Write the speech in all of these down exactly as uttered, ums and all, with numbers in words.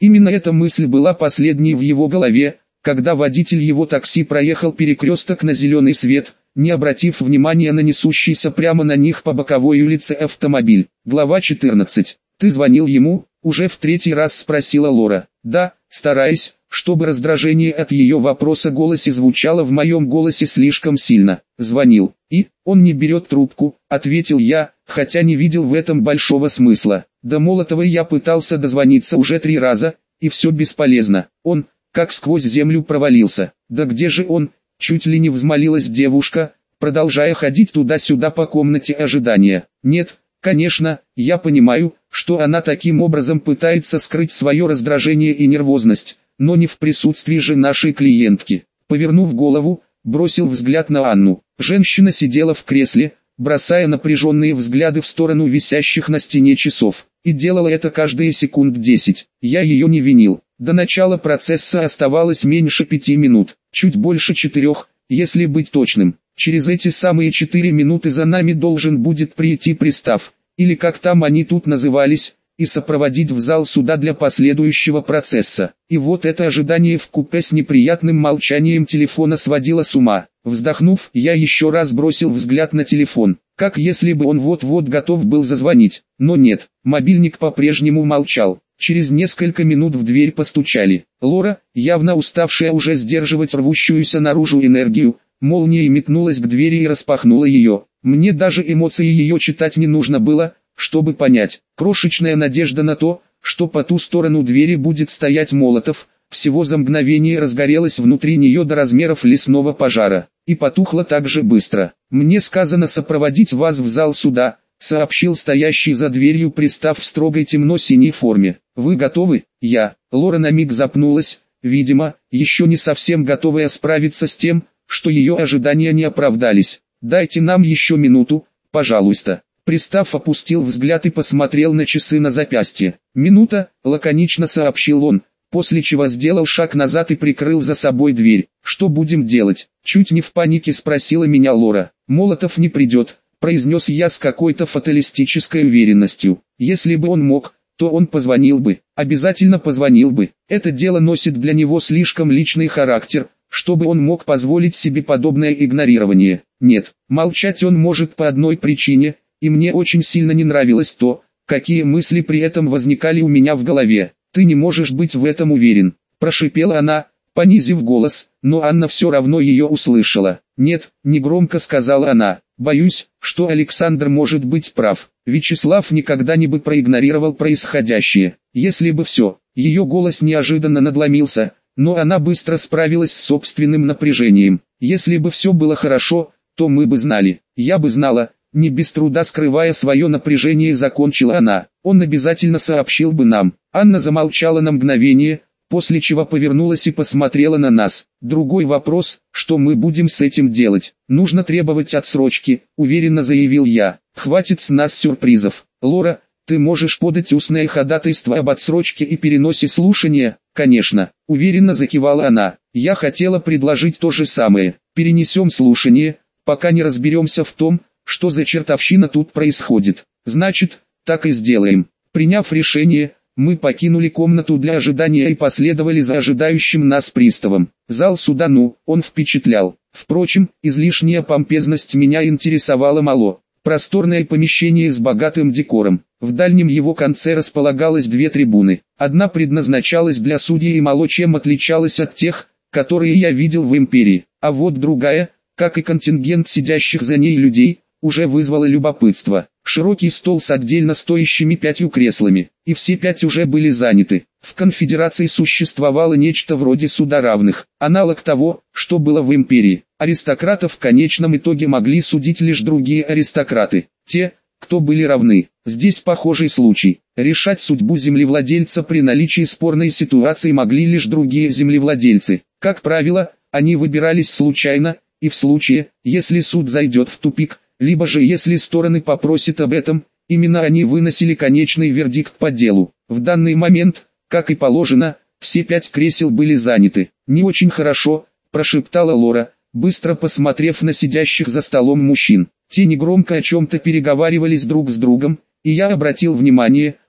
Именно эта мысль была последней в его голове, когда водитель его такси проехал перекресток на зеленый свет, не обратив внимания на несущийся прямо на них по боковой улице автомобиль. Глава четырнадцать. «Ты звонил ему?» — уже в третий раз спросила Лора. «Да», стараясь, чтобы раздражение от ее вопроса голосе звучало в моем голосе слишком сильно. «Звонил. И, он не берет трубку», — ответил я, хотя не видел в этом большого смысла. До Молотовой я пытался дозвониться уже три раза, и все бесполезно. Он, как сквозь землю провалился. «Да где же он?» — чуть ли не взмолилась девушка, продолжая ходить туда-сюда по комнате ожидания. «Нет, конечно, я понимаю, что она таким образом пытается скрыть свое раздражение и нервозность, но не в присутствии же нашей клиентки». Повернув голову, бросил взгляд на Анну. Женщина сидела в кресле, бросая напряженные взгляды в сторону висящих на стене часов, и делала это каждые секунд десять. Я ее не винил. До начала процесса оставалось меньше пяти минут, чуть больше четырех, если быть точным. Через эти самые четыре минуты за нами должен будет прийти пристав, или как там они тут назывались, и сопроводить в зал суда для последующего процесса. И вот это ожидание вкупе с неприятным молчанием телефона сводило с ума. Вздохнув, я еще раз бросил взгляд на телефон, как если бы он вот-вот готов был зазвонить. Но нет, мобильник по-прежнему молчал. Через несколько минут в дверь постучали. Лора, явно уставшая уже сдерживать рвущуюся наружу энергию, молнией метнулась к двери и распахнула ее. Мне даже эмоции ее читать не нужно было, чтобы понять. Крошечная надежда на то, что по ту сторону двери будет стоять Молотов, всего за мгновение разгорелась внутри нее до размеров лесного пожара, и потухла так же быстро. «Мне сказано сопроводить вас в зал суда», — сообщил стоящий за дверью пристав в строгой темно-синей форме. «Вы готовы?» «Я». Лора на миг запнулась, видимо, еще не совсем готовая справиться с тем, что ее ожидания не оправдались. «Дайте нам еще минуту, пожалуйста». Пристав опустил взгляд и посмотрел на часы на запястье. «Минута», — лаконично сообщил он, после чего сделал шаг назад и прикрыл за собой дверь. «Что будем делать?» — чуть не в панике спросила меня Лора. «Молотов не придет», — произнес я с какой-то фаталистической уверенностью. «Если бы он мог, то он позвонил бы, обязательно позвонил бы. Это дело носит для него слишком личный характер, чтобы он мог позволить себе подобное игнорирование. Нет, молчать он может по одной причине, и мне очень сильно не нравилось то, какие мысли при этом возникали у меня в голове. «Ты не можешь быть в этом уверен», – прошипела она, понизив голос, но Анна все равно ее услышала. «Нет», – негромко сказала она, – «боюсь, что Александр может быть прав. Вячеслав никогда не бы проигнорировал происходящее. Если бы все». Ее голос неожиданно надломился, но она быстро справилась с собственным напряжением. «Если бы все было хорошо, то мы бы знали. Я бы знала». Не без труда скрывая свое напряжение, закончила она. «Он обязательно сообщил бы нам». Анна замолчала на мгновение, после чего повернулась и посмотрела на нас. «Другой вопрос, что мы будем с этим делать? Нужно требовать отсрочки», — уверенно заявил я. «Хватит с нас сюрпризов. Лора, ты можешь подать устное ходатайство об отсрочке и переносе слушания?» «Конечно», — уверенно закивала она. «Я хотела предложить то же самое. Перенесем слушание, пока не разберемся в том, что за чертовщина тут происходит. Значит, так и сделаем». Приняв решение, мы покинули комнату для ожидания и последовали за ожидающим нас приставом. Зал суда, ну, он впечатлял. Впрочем, излишняя помпезность меня интересовала мало. Просторное помещение с богатым декором. В дальнем его конце располагалось две трибуны. Одна предназначалась для судей и мало чем отличалась от тех, которые я видел в империи. А вот другая, как и контингент сидящих за ней людей, уже вызвало любопытство. Широкий стол с отдельно стоящими пятью креслами, и все пять уже были заняты. В конфедерации существовало нечто вроде суда равных, аналог того, что было в империи. Аристократов в конечном итоге могли судить лишь другие аристократы, те, кто были равны. Здесь похожий случай. Решать судьбу землевладельца при наличии спорной ситуации могли лишь другие землевладельцы. Как правило, они выбирались случайно, и в случае, если суд зайдет в тупик, либо же если стороны попросят об этом, именно они выносили конечный вердикт по делу. В данный момент, как и положено, все пять кресел были заняты. «Не очень хорошо», – прошептала Лора, быстро посмотрев на сидящих за столом мужчин. Те негромко о чем-то переговаривались друг с другом, и я обратил внимание,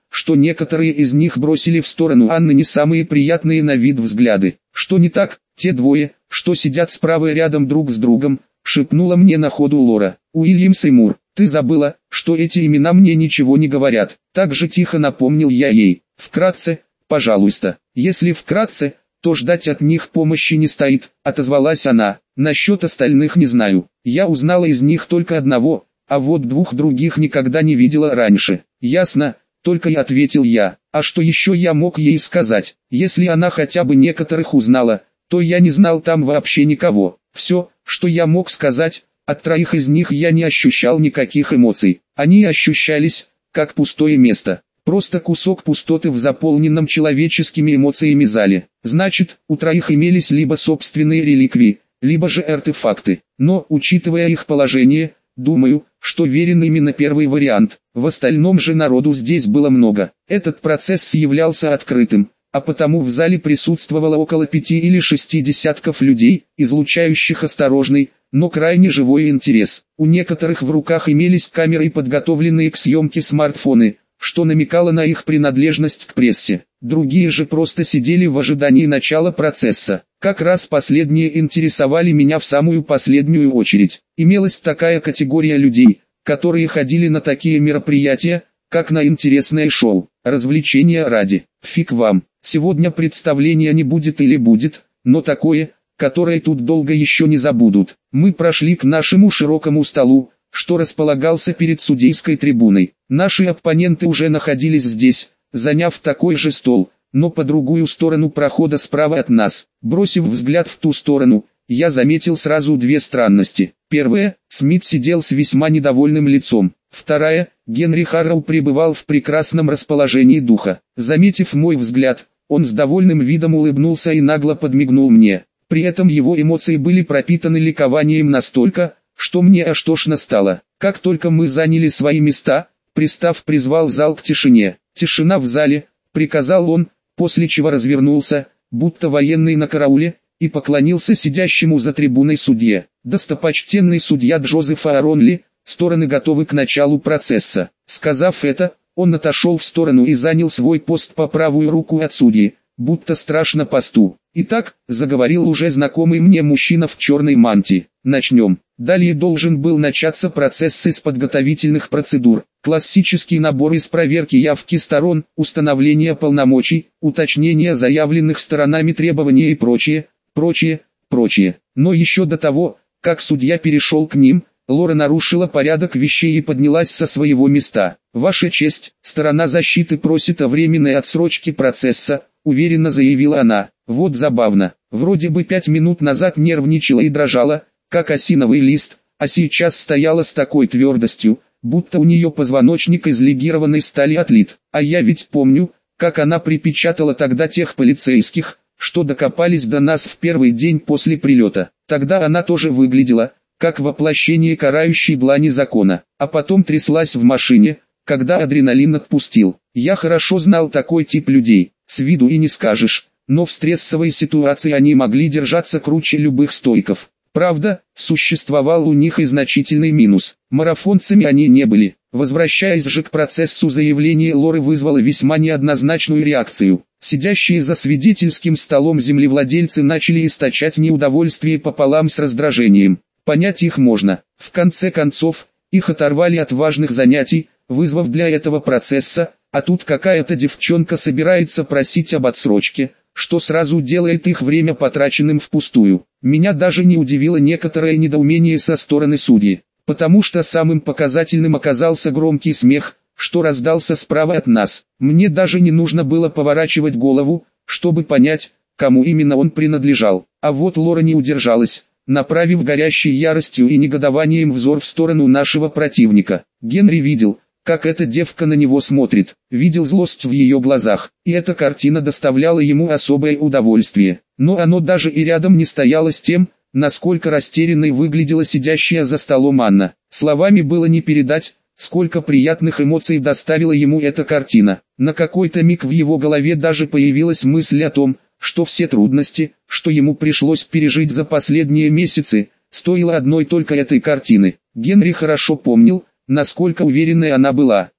что некоторые из них бросили в сторону Анны не самые приятные на вид взгляды. «Что не так, те двое, что сидят справа рядом друг с другом», — шепнула мне на ходу Лора. «Уильямс и Мур, ты забыла, что эти имена мне ничего не говорят». Так же тихо напомнил я ей. «Вкратце, пожалуйста». «Если вкратце, то ждать от них помощи не стоит», — отозвалась она. «Насчет остальных не знаю. Я узнала из них только одного, а вот двух других никогда не видела раньше». «Ясно», — только и ответил я. А что еще я мог ей сказать? Если она хотя бы некоторых узнала, то я не знал там вообще никого. Все, что я мог сказать, от троих из них я не ощущал никаких эмоций. Они ощущались, как пустое место. Просто кусок пустоты в заполненном человеческими эмоциями зале. Значит, у троих имелись либо собственные реликвии, либо же артефакты. Но, учитывая их положение, думаю, что верен именно первый вариант. В остальном же народу здесь было много. Этот процесс являлся открытым, а потому в зале присутствовало около пяти или шести десятков людей, излучающих осторожный, но крайне живой интерес. У некоторых в руках имелись камеры и подготовленные к съемке смартфоны, что намекало на их принадлежность к прессе. Другие же просто сидели в ожидании начала процесса. Как раз последние интересовали меня в самую последнюю очередь. Имелась такая категория людей, которые ходили на такие мероприятия, как на интересное шоу, развлечения ради. Фиг вам, сегодня представления не будет или будет, но такое, которое тут долго еще не забудут. Мы прошли к нашему широкому столу, что располагался перед судейской трибуной. Наши оппоненты уже находились здесь, заняв такой же стол, но по другую сторону прохода справа от нас. Бросив взгляд в ту сторону, я заметил сразу две странности. Первая, Смит сидел с весьма недовольным лицом. Вторая, Генри Харроу пребывал в прекрасном расположении духа. Заметив мой взгляд, он с довольным видом улыбнулся и нагло подмигнул мне. При этом его эмоции были пропитаны ликованием настолько, что мне аж тошно стало. Как только мы заняли свои места, пристав призвал зал к тишине. «Тишина в зале», — приказал он, после чего развернулся, будто военный на карауле, и поклонился сидящему за трибуной судье. «Достопочтенный судья Джозеф Ааронли, стороны готовы к началу процесса». Сказав это, он отошел в сторону и занял свой пост по правую руку от судьи, будто страшно посту. «Итак», — заговорил уже знакомый мне мужчина в черной мантии, — «начнем». Далее должен был начаться процесс из подготовительных процедур, классический набор из проверки явки сторон, установления полномочий, уточнения заявленных сторонами требований и прочее, прочее, прочее. Но еще до того, как судья перешел к ним, Лора нарушила порядок вещей и поднялась со своего места. «Ваша честь, сторона защиты просит о временной отсрочке процесса», — уверенно заявила она. Вот забавно, вроде бы пять минут назад нервничала и дрожала, как осиновый лист, а сейчас стояла с такой твердостью, будто у нее позвоночник из легированной стали отлит. А я ведь помню, как она припечатала тогда тех полицейских, что докопались до нас в первый день после прилета. Тогда она тоже выглядела, как воплощение карающей длани закона, а потом тряслась в машине, когда адреналин отпустил. Я хорошо знал такой тип людей, с виду и не скажешь, но в стрессовой ситуации они могли держаться круче любых стойков. Правда, существовал у них и значительный минус. Марафонцами они не были. Возвращаясь же к процессу, заявление Лоры вызвало весьма неоднозначную реакцию. Сидящие за свидетельским столом землевладельцы начали источать неудовольствие пополам с раздражением. Понять их можно. В конце концов, их оторвали от важных занятий, вызвав для этого процесса, а тут какая-то девчонка собирается просить об отсрочке, что сразу делает их время потраченным впустую. Меня даже не удивило некоторое недоумение со стороны судьи, потому что самым показательным оказался громкий смех, что раздался справа от нас. Мне даже не нужно было поворачивать голову, чтобы понять, кому именно он принадлежал. А вот Лора не удержалась, направив горящей яростью и негодованием взор в сторону нашего противника. Генри видел, как эта девка на него смотрит, видел злость в ее глазах, и эта картина доставляла ему особое удовольствие. Но оно даже и рядом не стояло с тем, насколько растерянной выглядела сидящая за столом Анна. Словами было не передать, сколько приятных эмоций доставила ему эта картина. На какой-то миг в его голове даже появилась мысль о том, что все трудности, что ему пришлось пережить за последние месяцы, стоило одной только этой картины. Генри хорошо помнил, насколько уверенной она была.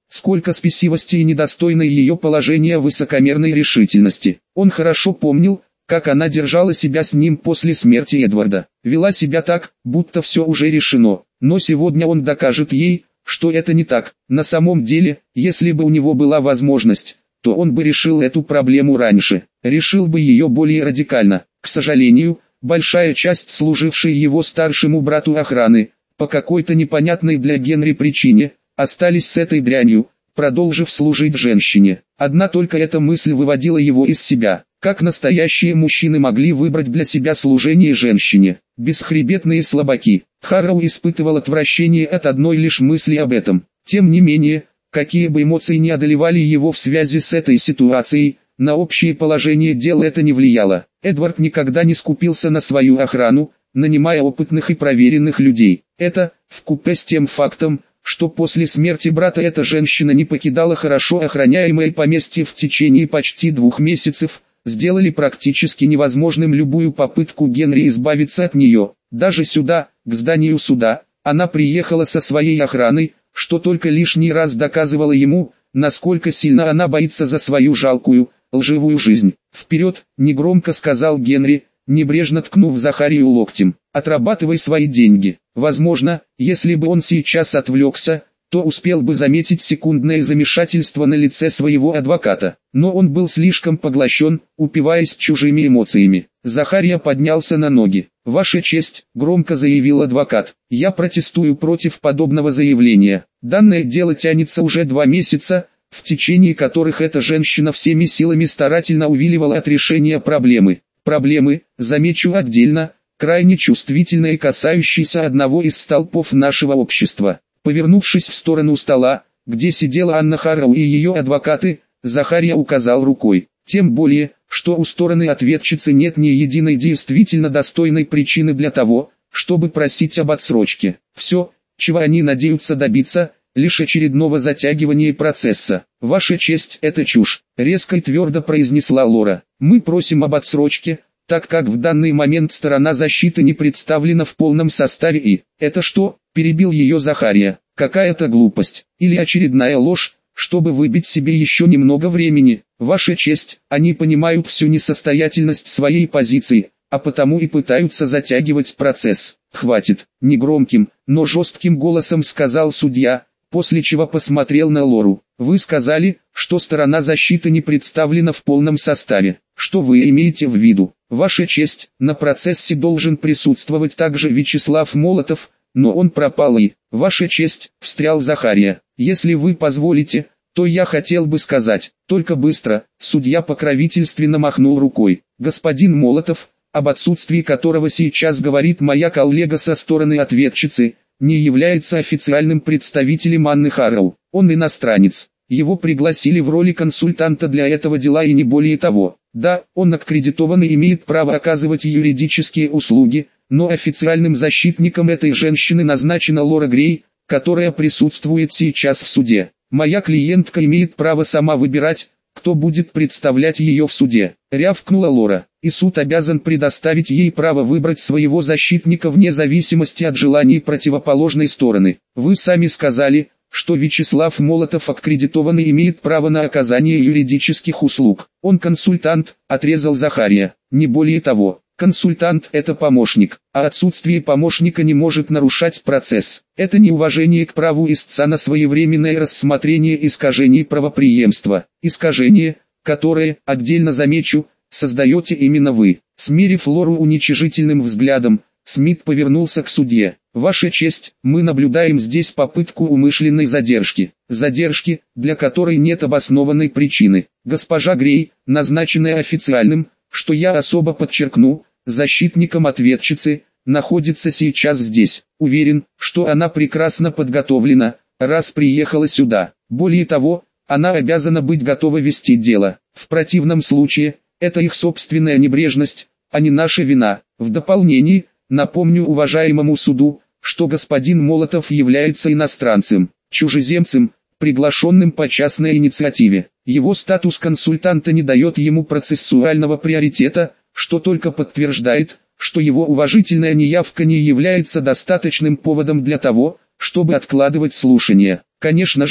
сколько спесивости и недостойной ее положения высокомерной решительности. Он хорошо помнил, как она держала себя с ним после смерти Эдварда. Вела себя так, будто все уже решено. Но сегодня он докажет ей, что это не так. На самом деле, если бы у него была возможность, то он бы решил эту проблему раньше. Решил бы ее более радикально. К сожалению, большая часть служившей его старшему брату охраны, по какой-то непонятной для Генри причине, остались с этой дрянью, продолжив служить женщине. Одна только эта мысль выводила его из себя. Как настоящие мужчины могли выбрать для себя служение женщине? Бесхребетные слабаки. Харроу испытывал отвращение от одной лишь мысли об этом. Тем не менее, какие бы эмоции ни одолевали его в связи с этой ситуацией, на общее положение дел это не влияло. Эдвард никогда не скупился на свою охрану, нанимая опытных и проверенных людей. Это, вкупе с тем фактом, что после смерти брата эта женщина не покидала хорошо охраняемое поместье в течение почти двух месяцев, сделали практически невозможным любую попытку Генри избавиться от нее. Даже сюда, к зданию суда, она приехала со своей охраной, что только лишний раз доказывало ему, насколько сильно она боится за свою жалкую, лживую жизнь. «Вперед!» – негромко сказал Генри, небрежно ткнув Захарию локтем. «Отрабатывай свои деньги». Возможно, если бы он сейчас отвлекся, то успел бы заметить секундное замешательство на лице своего адвоката. Но он был слишком поглощен, упиваясь чужими эмоциями. Захария поднялся на ноги. «Ваша честь», — громко заявил адвокат, — «я протестую против подобного заявления. Данное дело тянется уже два месяца, в течение которых эта женщина всеми силами старательно увиливала от решения проблемы. Проблемы, замечу отдельно, крайне чувствительные, касающиеся одного из столпов нашего общества». Повернувшись в сторону стола, где сидела Анна Харроу и ее адвокаты, Захария указал рукой. Тем более, что у стороны ответчицы нет ни единой действительно достойной причины для того, чтобы просить об отсрочке. Все, чего они надеются добиться, лишь очередного затягивания процесса. «Ваша честь, это чушь», — резко и твердо произнесла Лора. «Мы просим об отсрочке, так как в данный момент сторона защиты не представлена в полном составе и...» «Это что?» — перебил ее Захария. «Какая-то глупость, или очередная ложь, чтобы выбить себе еще немного времени. Ваша честь, они понимают всю несостоятельность своей позиции, а потому и пытаются затягивать процесс». «Хватит», — негромким, но жестким голосом сказал судья, после чего посмотрел на Лору. «Вы сказали, что сторона защиты не представлена в полном составе. Что вы имеете в виду?» «Ваша честь, на процессе должен присутствовать также Вячеслав Молотов, но он пропал и...» «Ваша честь», — встрял Захария, — «если вы позволите, то я хотел бы сказать, только быстро». Судья покровительственно махнул рукой. «Господин Молотов, об отсутствии которого сейчас говорит моя коллега со стороны ответчицы, не является официальным представителем Анны Харроу. Он иностранец. Его пригласили в роли консультанта для этого дела и не более того. Да, он аккредитован и имеет право оказывать юридические услуги, но официальным защитником этой женщины назначена Лора Грей, которая присутствует сейчас в суде. Моя клиентка имеет право сама выбирать, кто будет представлять ее в суде», — рявкнула Лора, — «и суд обязан предоставить ей право выбрать своего защитника вне зависимости от желаний противоположной стороны. Вы сами сказали, что Вячеслав Молотов аккредитован и имеет право на оказание юридических услуг. Он консультант», — отрезал Захария, — «не более того». Консультант – это помощник, а отсутствие помощника не может нарушать процесс. Это неуважение к праву истца на своевременное рассмотрение искажений правопреемства. Искажение, которое, отдельно замечу, создаете именно вы. Смерив Лору уничижительным взглядом, Смит повернулся к судье. «Ваша честь, мы наблюдаем здесь попытку умышленной задержки. Задержки, для которой нет обоснованной причины. Госпожа Грей, назначенная официальным, что я особо подчеркну, защитником ответчицы, находится сейчас здесь. Уверен, что она прекрасно подготовлена, раз приехала сюда. Более того, она обязана быть готова вести дело. В противном случае, это их собственная небрежность, а не наша вина. В дополнение, напомню уважаемому суду, что господин Молотов является иностранцем, чужеземцем, приглашенным по частной инициативе. Его статус консультанта не дает ему процессуального приоритета, что только подтверждает, что его уважительная неявка не является достаточным поводом для того, чтобы откладывать слушание. Конечно же,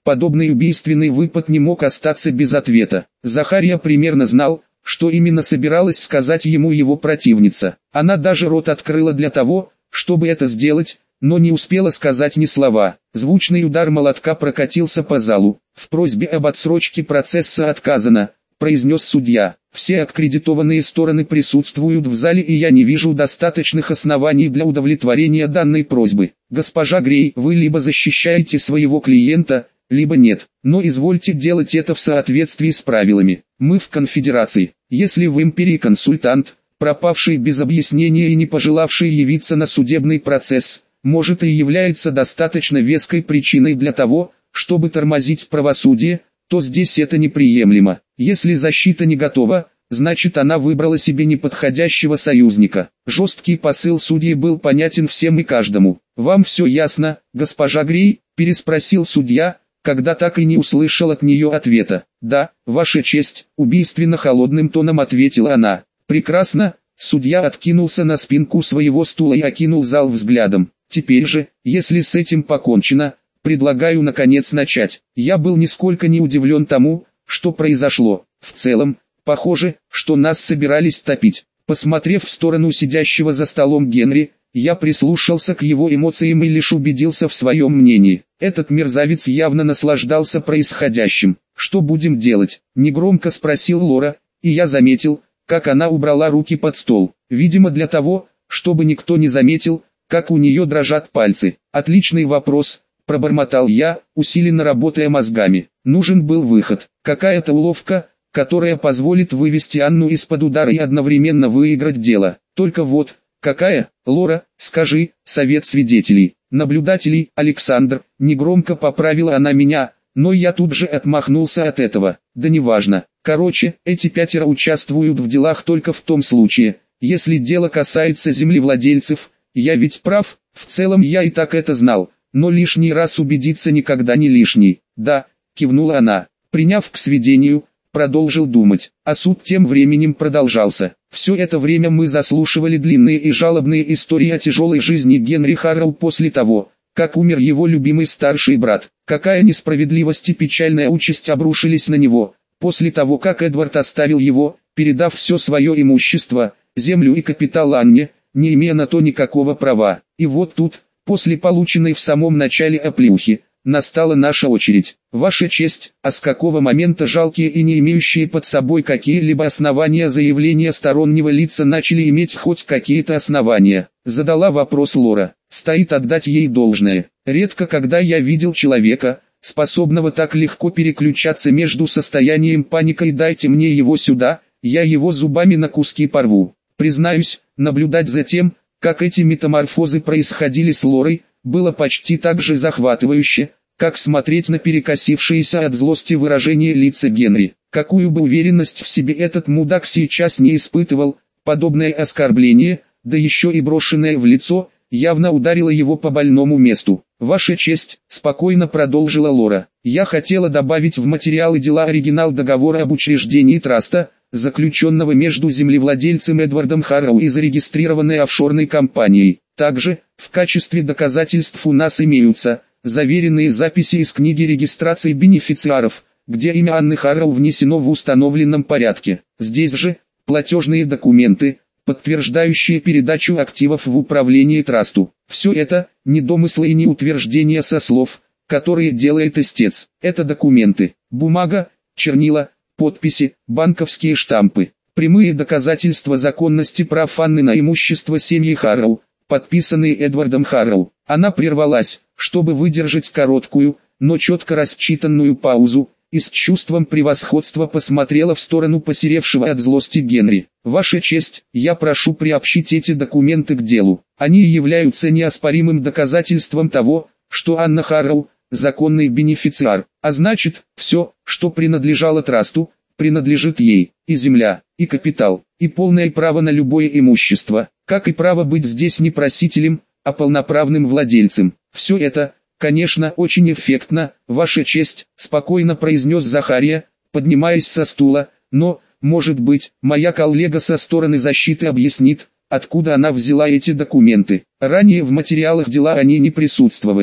Подобный убийственный выпад не мог остаться без ответа. Захария примерно знал, что именно собиралась сказать ему его противница. Она даже рот открыла для того, чтобы это сделать, но не успела сказать ни слова. Звучный удар молотка прокатился по залу. «В просьбе об отсрочке процесса отказано», — произнес судья. «Все аккредитованные стороны присутствуют в зале, и я не вижу достаточных оснований для удовлетворения данной просьбы. Госпожа Грей, вы либо защищаете своего клиента, либо нет, но извольте делать это в соответствии с правилами. Мы в конфедерации. Если в империи консультант, пропавший без объяснения и не пожелавший явиться на судебный процесс, может и является достаточно веской причиной для того, чтобы тормозить правосудие, то здесь это неприемлемо. Если защита не готова, значит она выбрала себе неподходящего союзника». Жесткий посыл судьи был понятен всем и каждому. «Вам все ясно, госпожа Грей?» – переспросил судья, когда так и не услышал от нее ответа. «Да, ваша честь», – убийственно холодным тоном ответила она. «Прекрасно». Судья откинулся на спинку своего стула и окинул зал взглядом. «Теперь же, если с этим покончено, предлагаю наконец начать». Я был нисколько не удивлен тому, что произошло. В целом, похоже, что нас собирались топить. Посмотрев в сторону сидящего за столом Генри, я прислушался к его эмоциям и лишь убедился в своем мнении. Этот мерзавец явно наслаждался происходящим. «Что будем делать?» – негромко спросил Лора, и я заметил, как она убрала руки под стол. Видимо, для того, чтобы никто не заметил, как у нее дрожат пальцы. «Отличный вопрос», – пробормотал я, усиленно работая мозгами. Нужен был выход, какая-то уловка, которая позволит вывести Анну из-под удара и одновременно выиграть дело. Только вот, какая? Лора, скажи, совет свидетелей, наблюдателей, Александр, негромко поправила она меня, но я тут же отмахнулся от этого. Да неважно. Короче, эти пятеро участвуют в делах только в том случае, если дело касается землевладельцев. Я ведь прав, в целом я и так это знал, но лишний раз убедиться никогда не лишний. Да, кивнула она, приняв к сведению, продолжил думать, а суд тем временем продолжался. Все это время мы заслушивали длинные и жалобные истории о тяжелой жизни Генри Харроу после того, как умер его любимый старший брат. Какая несправедливость и печальная участь обрушились на него, после того как Эдвард оставил его, передав все свое имущество, землю и капитал Анне, не имея на то никакого права. И вот тут, после полученной в самом начале оплеухи, настала наша очередь. Ваша честь, а с какого момента жалкие и не имеющие под собой какие-либо основания заявления стороннего лица начали иметь хоть какие-то основания? Задала вопрос Лора. Стоит отдать ей должное. Редко когда я видел человека, способного так легко переключаться между состоянием паники и «дайте мне его сюда, я его зубами на куски порву». Признаюсь, наблюдать за тем, как эти метаморфозы происходили с Лорой, было почти так же захватывающе, как смотреть на перекосившиеся от злости выражение лица Генри. Какую бы уверенность в себе этот мудак сейчас не испытывал, подобное оскорбление, да еще и брошенное в лицо, явно ударило его по больному месту. «Ваша честь», — спокойно продолжила Лора, — «я хотела добавить в материалы дела оригинал договора об учреждении траста, заключенного между землевладельцем Эдвардом Харроу и зарегистрированной офшорной компанией. Также, в качестве доказательств у нас имеются заверенные записи из книги регистрации бенефициаров, где имя Анны Харроу внесено в установленном порядке. Здесь же платежные документы, подтверждающие передачу активов в управление трасту. Все это не домыслы и не утверждения со слов, которые делает истец. Это документы, бумага, чернила, подписи, банковские штампы, прямые доказательства законности прав Анны на имущество семьи Харроу, подписанные Эдвардом Харроу. Она прервалась, чтобы выдержать короткую, но четко рассчитанную паузу, и с чувством превосходства посмотрела в сторону посеревшего от злости Генри. «Ваша честь, я прошу приобщить эти документы к делу. Они являются неоспоримым доказательством того, что Анна Харроу – законный бенефициар, а значит, все, что принадлежало трасту, принадлежит ей, и земля, и капитал, и полное право на любое имущество, как и право быть здесь не просителем, а полноправным владельцем. Все это, конечно, очень эффектно, ваша честь», — спокойно произнес Захария, поднимаясь со стула, «но, может быть, моя коллега со стороны защиты объяснит, откуда она взяла эти документы. Ранее в материалах дела они не присутствовали».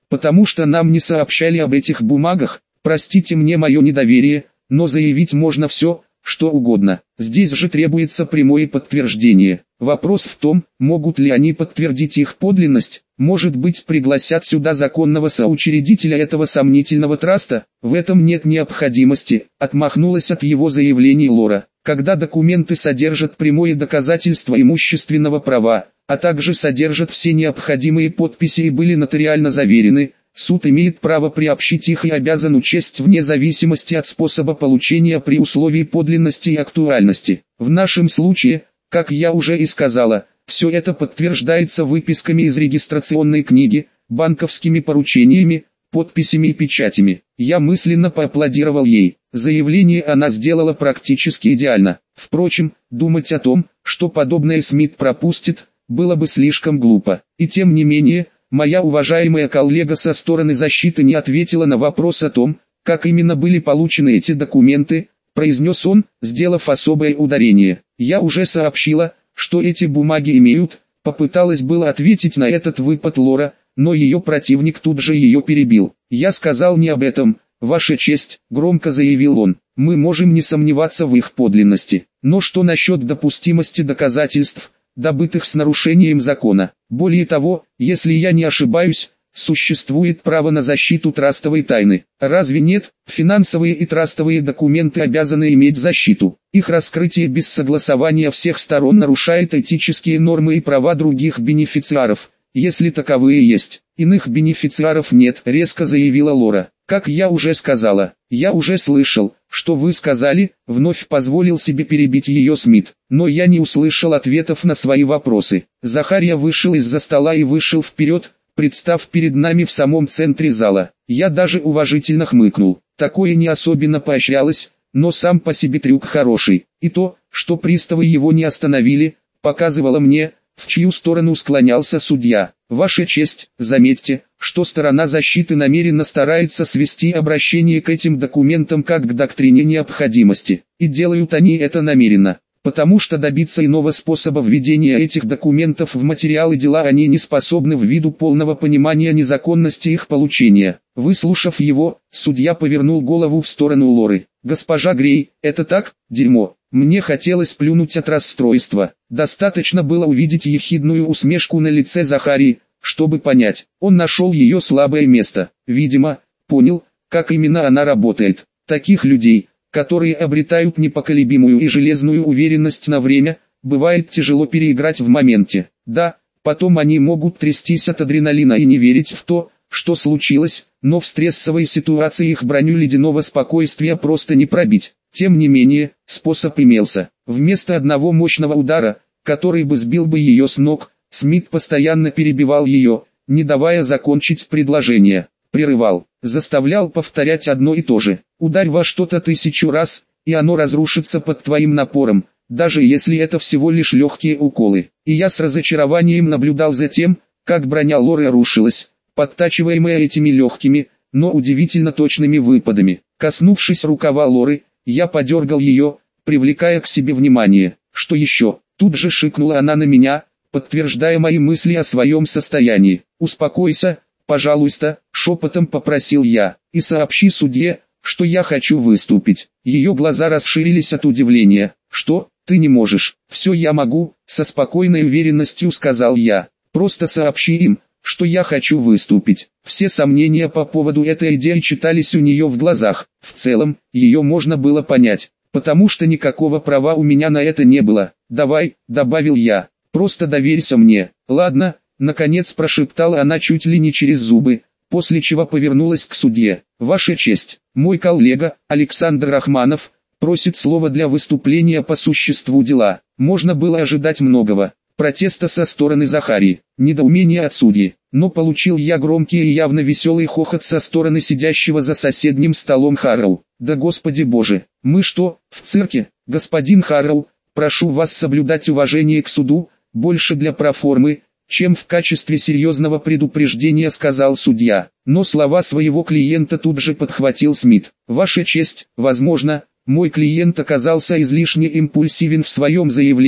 потому что нам не сообщали об этих бумагах. Простите мне мое недоверие, но заявить можно все, что угодно. Здесь же требуется прямое подтверждение. Вопрос в том, могут ли они подтвердить их подлинность. Может быть, пригласят сюда законного соучредителя этого сомнительного траста? В этом нет необходимости, отмахнулась от его заявлений Лора. Когда документы содержат прямое доказательство имущественного права, а также содержат все необходимые подписи и были нотариально заверены, суд имеет право приобщить их и обязан учесть вне зависимости от способа получения при условии подлинности и актуальности. В нашем случае, как я уже и сказала, все это подтверждается выписками из регистрационной книги, банковскими поручениями, подписями и печатями. Я мысленно поаплодировал ей. Заявление она сделала практически идеально. Впрочем, думать о том, что подобное Смит пропустит, было бы слишком глупо. И тем не менее, моя уважаемая коллега со стороны защиты не ответила на вопрос о том, как именно были получены эти документы, произнес он, сделав особое ударение. Я уже сообщила, что эти бумаги имеют, попыталась было ответить на этот выпад Лора, но ее противник тут же ее перебил. Я сказал не об этом, Ваша честь, громко заявил он, мы можем не сомневаться в их подлинности. Но что насчет допустимости доказательств, добытых с нарушением закона? Более того, если я не ошибаюсь, существует право на защиту трастовой тайны. Разве нет? Финансовые и трастовые документы обязаны иметь защиту. Их раскрытие без согласования всех сторон нарушает этические нормы и права других бенефициаров, если таковые есть. Иных бенефициаров нет, резко заявила Лора. Как я уже сказала, я уже слышал, что вы сказали, вновь позволил себе перебить ее Смит. Но я не услышал ответов на свои вопросы. Захария вышел из-за стола и вышел вперед, представ перед нами в самом центре зала. Я даже уважительно хмыкнул. Такое не особенно поощрялось, но сам по себе трюк хороший. И то, что приставы его не остановили, показывало мне, в чью сторону склонялся судья. Ваша честь, заметьте, что сторона защиты намеренно старается свести обращение к этим документам как к доктрине необходимости. И делают они это намеренно, потому что добиться иного способа введения этих документов в материалы дела они не способны ввиду полного понимания незаконности их получения. Выслушав его, судья повернул голову в сторону Лоры. «Госпожа Грей, это так, дерьмо?» Мне хотелось плюнуть от расстройства. Достаточно было увидеть ехидную усмешку на лице Захарии, чтобы понять, он нашел ее слабое место. Видимо, понял, как именно она работает. Таких людей, которые обретают непоколебимую и железную уверенность на время, бывает тяжело переиграть в моменте. Да, потом они могут трястись от адреналина и не верить в то, что случилось, но в стрессовой ситуации их броню ледяного спокойствия просто не пробить. Тем не менее, способ имелся. Вместо одного мощного удара, который бы сбил бы ее с ног, Смит постоянно перебивал ее, не давая закончить предложение. Прерывал, заставлял повторять одно и то же. Ударь во что-то тысячу раз, и оно разрушится под твоим напором, даже если это всего лишь легкие уколы. И я с разочарованием наблюдал за тем, как броня Лоры рушилась, подтачиваемая этими легкими, но удивительно точными выпадами. Коснувшись рукава Лоры, я подергал ее, привлекая к себе внимание. Что еще? Тут же шикнула она на меня, подтверждая мои мысли о своем состоянии. «Успокойся, пожалуйста», — шепотом попросил я, — «и сообщи судье, что я хочу выступить». Ее глаза расширились от удивления. «Что, ты не можешь?» «Все я могу», — со спокойной уверенностью сказал я. «Просто сообщи им, что я хочу выступить». Все сомнения по поводу этой идеи читались у нее в глазах. В целом, ее можно было понять, потому что никакого права у меня на это не было. «Давай», — добавил я, — «просто доверься мне». «Ладно», — наконец прошептала она чуть ли не через зубы, после чего повернулась к судье. «Ваша честь, мой коллега, Александр Рахманов, просит слова для выступления по существу дела». Можно было ожидать многого. Протеста со стороны Захарии, недоумения от судьи, но получил я громкий и явно веселый хохот со стороны сидящего за соседним столом Харроу. «Да господи боже, мы что, в цирке? Господин Харроу, прошу вас соблюдать уважение к суду, больше для проформы, чем в качестве серьезного предупреждения», — сказал судья. Но слова своего клиента тут же подхватил Смит. «Ваша честь, возможно, мой клиент оказался излишне импульсивен в своем заявлении»,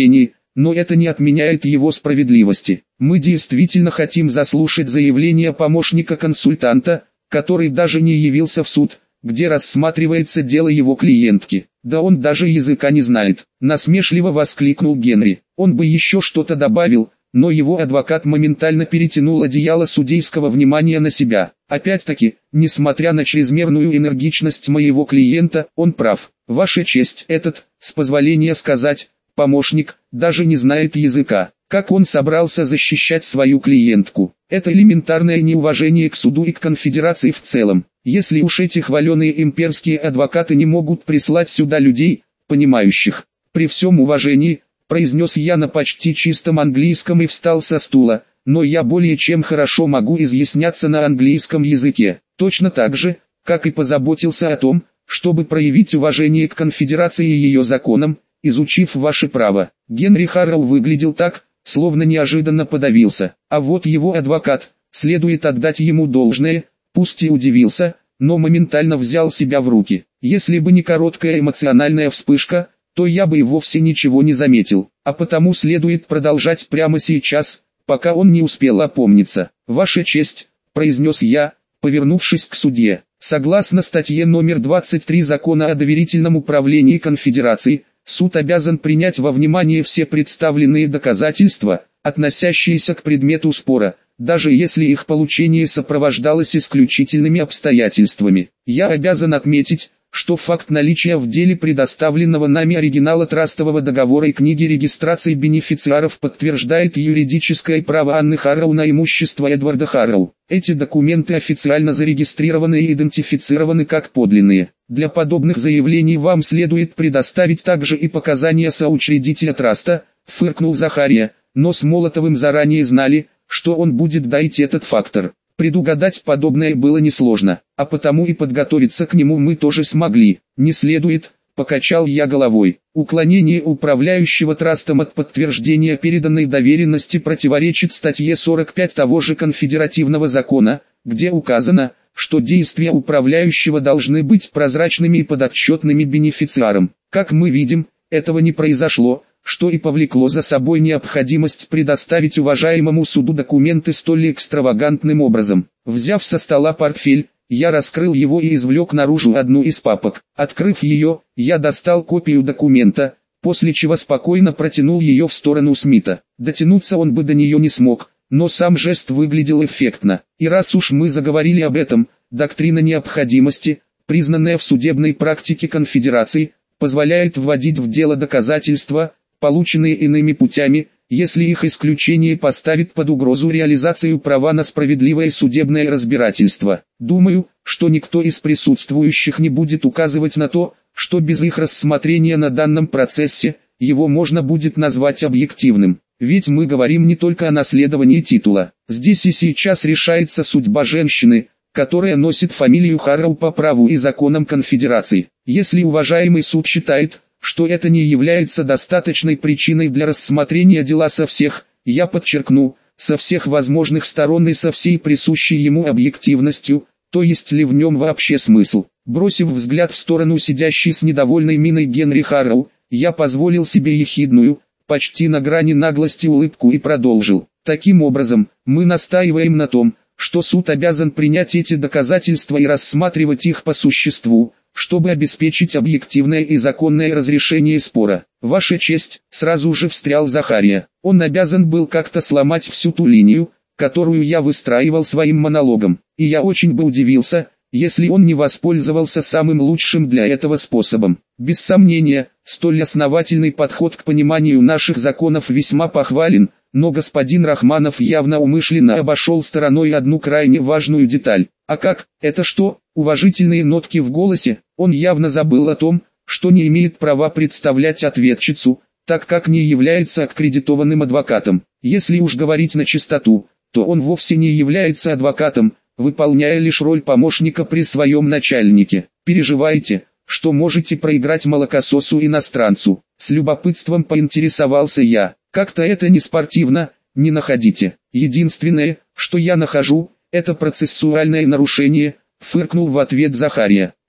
но это не отменяет его справедливости. Мы действительно хотим заслушать заявление помощника-консультанта, который даже не явился в суд, где рассматривается дело его клиентки. Да он даже языка не знает. Насмешливо воскликнул Генри. Он бы еще что-то добавил, но его адвокат моментально перетянул одеяло судейского внимания на себя. Опять-таки, несмотря на чрезмерную энергичность моего клиента, он прав. Ваша честь, этот, с позволения сказать, помощник, даже не знает языка. Как он собрался защищать свою клиентку? Это элементарное неуважение к суду и к конфедерации в целом. Если уж эти хваленые имперские адвокаты не могут прислать сюда людей, понимающих, при всем уважении, произнес я на почти чистом английском и встал со стула, но я более чем хорошо могу изъясняться на английском языке, точно так же, как и позаботился о том, чтобы проявить уважение к конфедерации и ее законам, изучив ваше право. Генри Харроу выглядел так, словно неожиданно подавился, а вот его адвокат, следует отдать ему должное, пусть и удивился, но моментально взял себя в руки. Если бы не короткая эмоциональная вспышка, то я бы и вовсе ничего не заметил, а потому следует продолжать прямо сейчас, пока он не успел опомниться. «Ваша честь», — произнес я, повернувшись к судье, — «согласно статье номер двадцать три Закона о доверительном управлении Конфедерации, суд обязан принять во внимание все представленные доказательства, относящиеся к предмету спора, даже если их получение сопровождалось исключительными обстоятельствами. Я обязан отметить, что факт наличия в деле предоставленного нами оригинала трастового договора и книги регистрации бенефициаров подтверждает юридическое право Анны Харроу на имущество Эдварда Харроу. Эти документы официально зарегистрированы и идентифицированы как подлинные. Для подобных заявлений вам следует предоставить также и показания соучредителя траста, фыркнул Захария, но с Молотовым заранее знали, что он будет давить этот фактор. Предугадать подобное было несложно, а потому и подготовиться к нему мы тоже смогли. Не следует, покачал я головой. Уклонение управляющего трастом от подтверждения переданной доверенности противоречит статье сорок пять того же конфедеративного закона, где указано, что действия управляющего должны быть прозрачными и подотчетными бенефициарам. Как мы видим, этого не произошло, что и повлекло за собой необходимость предоставить уважаемому суду документы столь экстравагантным образом. Взяв со стола портфель, я раскрыл его и извлек наружу одну из папок. Открыв ее, я достал копию документа, после чего спокойно протянул ее в сторону Смита. Дотянуться он бы до нее не смог, но сам жест выглядел эффектно. И раз уж мы заговорили об этом, доктрина необходимости, признанная в судебной практике конфедерации, позволяет вводить в дело доказательства, полученные иными путями, если их исключение поставит под угрозу реализацию права на справедливое судебное разбирательство. Думаю, что никто из присутствующих не будет указывать на то, что без их рассмотрения на данном процессе, его можно будет назвать объективным. Ведь мы говорим не только о наследовании титула. Здесь и сейчас решается судьба женщины, которая носит фамилию Харроу по праву и законам конфедерации. Если уважаемый суд считает, что это не является достаточной причиной для рассмотрения дела со всех, я подчеркну, со всех возможных сторон и со всей присущей ему объективностью, то есть ли в нем вообще смысл. Бросив взгляд в сторону сидящей с недовольной миной Генри Харроу, я позволил себе ехидную, почти на грани наглости улыбку и продолжил. Таким образом, мы настаиваем на том, что суд обязан принять эти доказательства и рассматривать их по существу, чтобы обеспечить объективное и законное разрешение спора. Ваша честь, сразу же встрял Захария. Он обязан был как-то сломать всю ту линию, которую я выстраивал своим монологом. И я очень бы удивился, если он не воспользовался самым лучшим для этого способом. Без сомнения, столь основательный подход к пониманию наших законов весьма похвален, но господин Рахманов явно умышленно обошел стороной одну крайне важную деталь. А как, это что? Уважительные нотки в голосе, он явно забыл о том, что не имеет права представлять ответчицу, так как не является аккредитованным адвокатом. Если уж говорить на чистоту, то он вовсе не является адвокатом, выполняя лишь роль помощника при своем начальнике. Переживаете, что можете проиграть молокососу-иностранцу? С любопытством поинтересовался я. Как-то это не спортивно, не находите. Единственное, что я нахожу, это процессуальное нарушение, фыркнул в ответ Захария.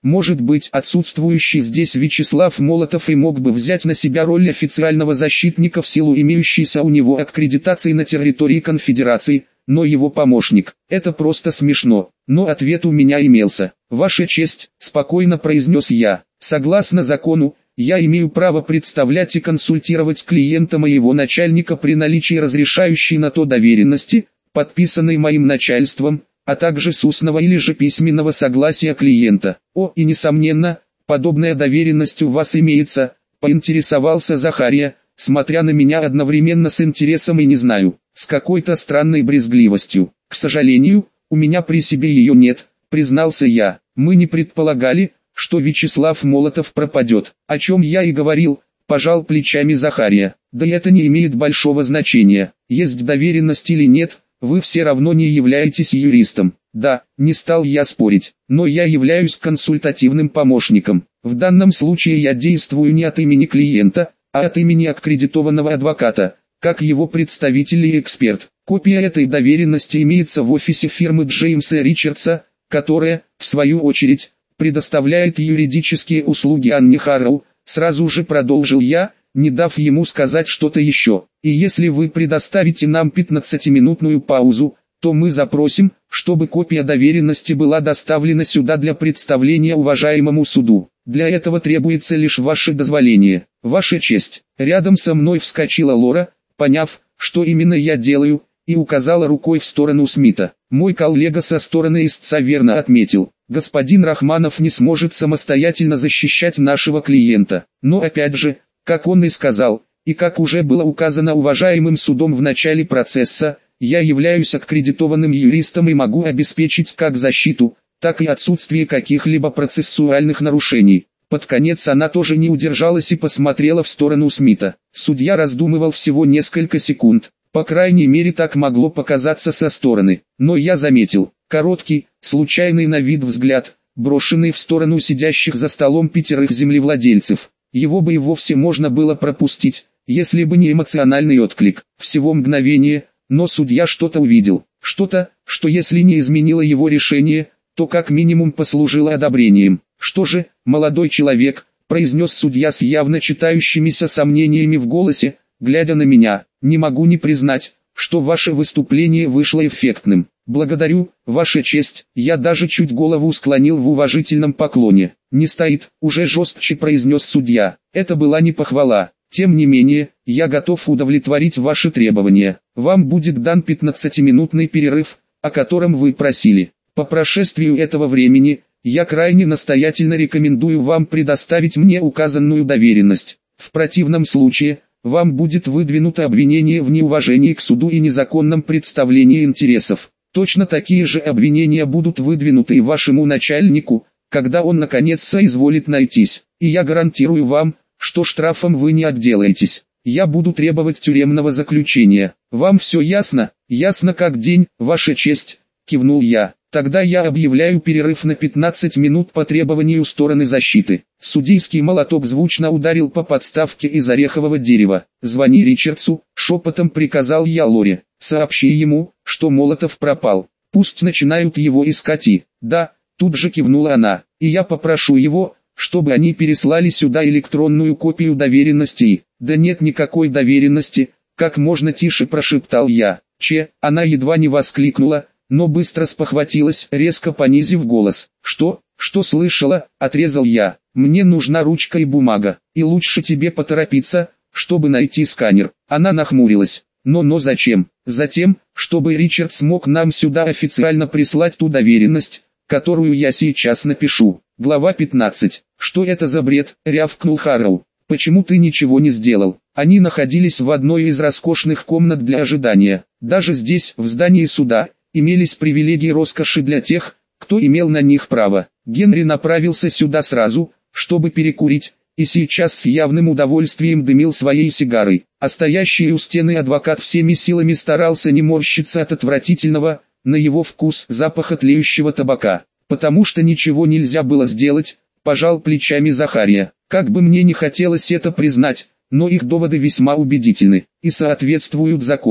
Может быть, отсутствующий здесь Вячеслав Молотов и мог бы взять на себя роль официального защитника в силу имеющейся у него аккредитации на территории конфедерации, но его помощник. Это просто смешно. Но ответ у меня имелся. «Ваша честь», — спокойно произнес я, — «согласно закону, я имею право представлять и консультировать клиента моего начальника при наличии разрешающей на то доверенности, подписанной моим начальством, а также с устного или же письменного согласия клиента. О, и несомненно, подобная доверенность у вас имеется», — поинтересовался Захария, смотря на меня одновременно с интересом и не знаю, с какой-то странной брезгливостью. «К сожалению, у меня при себе ее нет», — признался я. «Мы не предполагали, что Вячеслав Молотов пропадет, о чем я и говорил», — пожал плечами Захария. «Да это не имеет большого значения, есть доверенность или нет, вы все равно не являетесь юристом». «Да, не стал я спорить, но я являюсь консультативным помощником. В данном случае я действую не от имени клиента, а от имени аккредитованного адвоката, как его представитель и эксперт. Копия этой доверенности имеется в офисе фирмы Джеймса Ричардса, которая, в свою очередь, предоставляет юридические услуги Анне Харроу», сразу же продолжил я, не дав ему сказать что-то еще. «И если вы предоставите нам пятнадцатиминутную паузу, то мы запросим, чтобы копия доверенности была доставлена сюда для представления уважаемому суду. Для этого требуется лишь ваше дозволение». «Ваша честь». Рядом со мной вскочила Лора, поняв, что именно я делаю, и указала рукой в сторону Смита. Мой коллега со стороны истца верно отметил: господин Рахманов не сможет самостоятельно защищать нашего клиента. Но опять же, как он и сказал, и как уже было указано уважаемым судом в начале процесса, я являюсь аккредитованным юристом и могу обеспечить как защиту, так и отсутствие каких-либо процессуальных нарушений. Под конец она тоже не удержалась и посмотрела в сторону Смита. Судья раздумывал всего несколько секунд, по крайней мере так могло показаться со стороны. Но я заметил, короткий, случайный на вид взгляд, брошенный в сторону сидящих за столом пятерых землевладельцев. Его бы и вовсе можно было пропустить, если бы не эмоциональный отклик. Всего мгновение, но судья что-то увидел. Что-то, что если не изменило его решение, то как минимум послужило одобрением. «Что же, молодой человек», — произнес судья с явно читающимися сомнениями в голосе, глядя на меня, — «не могу не признать, что ваше выступление вышло эффектным». «Благодарю, ваша честь», я даже чуть голову склонил в уважительном поклоне. «Не стоит», — уже жестче произнес судья. «Это была не похвала. Тем не менее, я готов удовлетворить ваши требования. Вам будет дан пятнадцатиминутный перерыв, о котором вы просили. По прошествию этого времени, я крайне настоятельно рекомендую вам предоставить мне указанную доверенность. В противном случае, вам будет выдвинуто обвинение в неуважении к суду и незаконном представлении интересов. Точно такие же обвинения будут выдвинуты и вашему начальнику, когда он наконец соизволит найтись. И я гарантирую вам, что штрафом вы не отделаетесь. Я буду требовать тюремного заключения. Вам все ясно?» «Ясно как день, ваша честь», — кивнул я. «Тогда я объявляю перерыв на пятнадцать минут по требованию стороны защиты». Судейский молоток звучно ударил по подставке из орехового дерева. «Звони Ричардсу», — шепотом приказал я Лоре. «Сообщи ему, что Молотов пропал. Пусть начинают его искать и...» «Да», — тут же кивнула она. «И я попрошу его, чтобы они переслали сюда электронную копию доверенности и...» «Да нет никакой доверенности», — как можно тише прошептал я. «Че», — она едва не воскликнула, но быстро спохватилась, резко понизив голос. «Что? Что слышала?» — отрезал я. «Мне нужна ручка и бумага, и лучше тебе поторопиться, чтобы найти сканер». Она нахмурилась. «Но-но зачем?» «Затем, чтобы Ричард смог нам сюда официально прислать ту доверенность, которую я сейчас напишу». Глава пятнадцать. «Что это за бред?» — рявкнул Харроу. «Почему ты ничего не сделал?» Они находились в одной из роскошных комнат для ожидания. Даже здесь, в здании суда, имелись привилегии роскоши для тех, кто имел на них право. Генри направился сюда сразу, чтобы перекурить, и сейчас с явным удовольствием дымил своей сигарой, а стоящий у стены адвокат всеми силами старался не морщиться от отвратительного, на его вкус, запаха тлеющего табака. «Потому что ничего нельзя было сделать», — пожал плечами Захария. «Как бы мне не хотелось это признать, но их доводы весьма убедительны и соответствуют закону.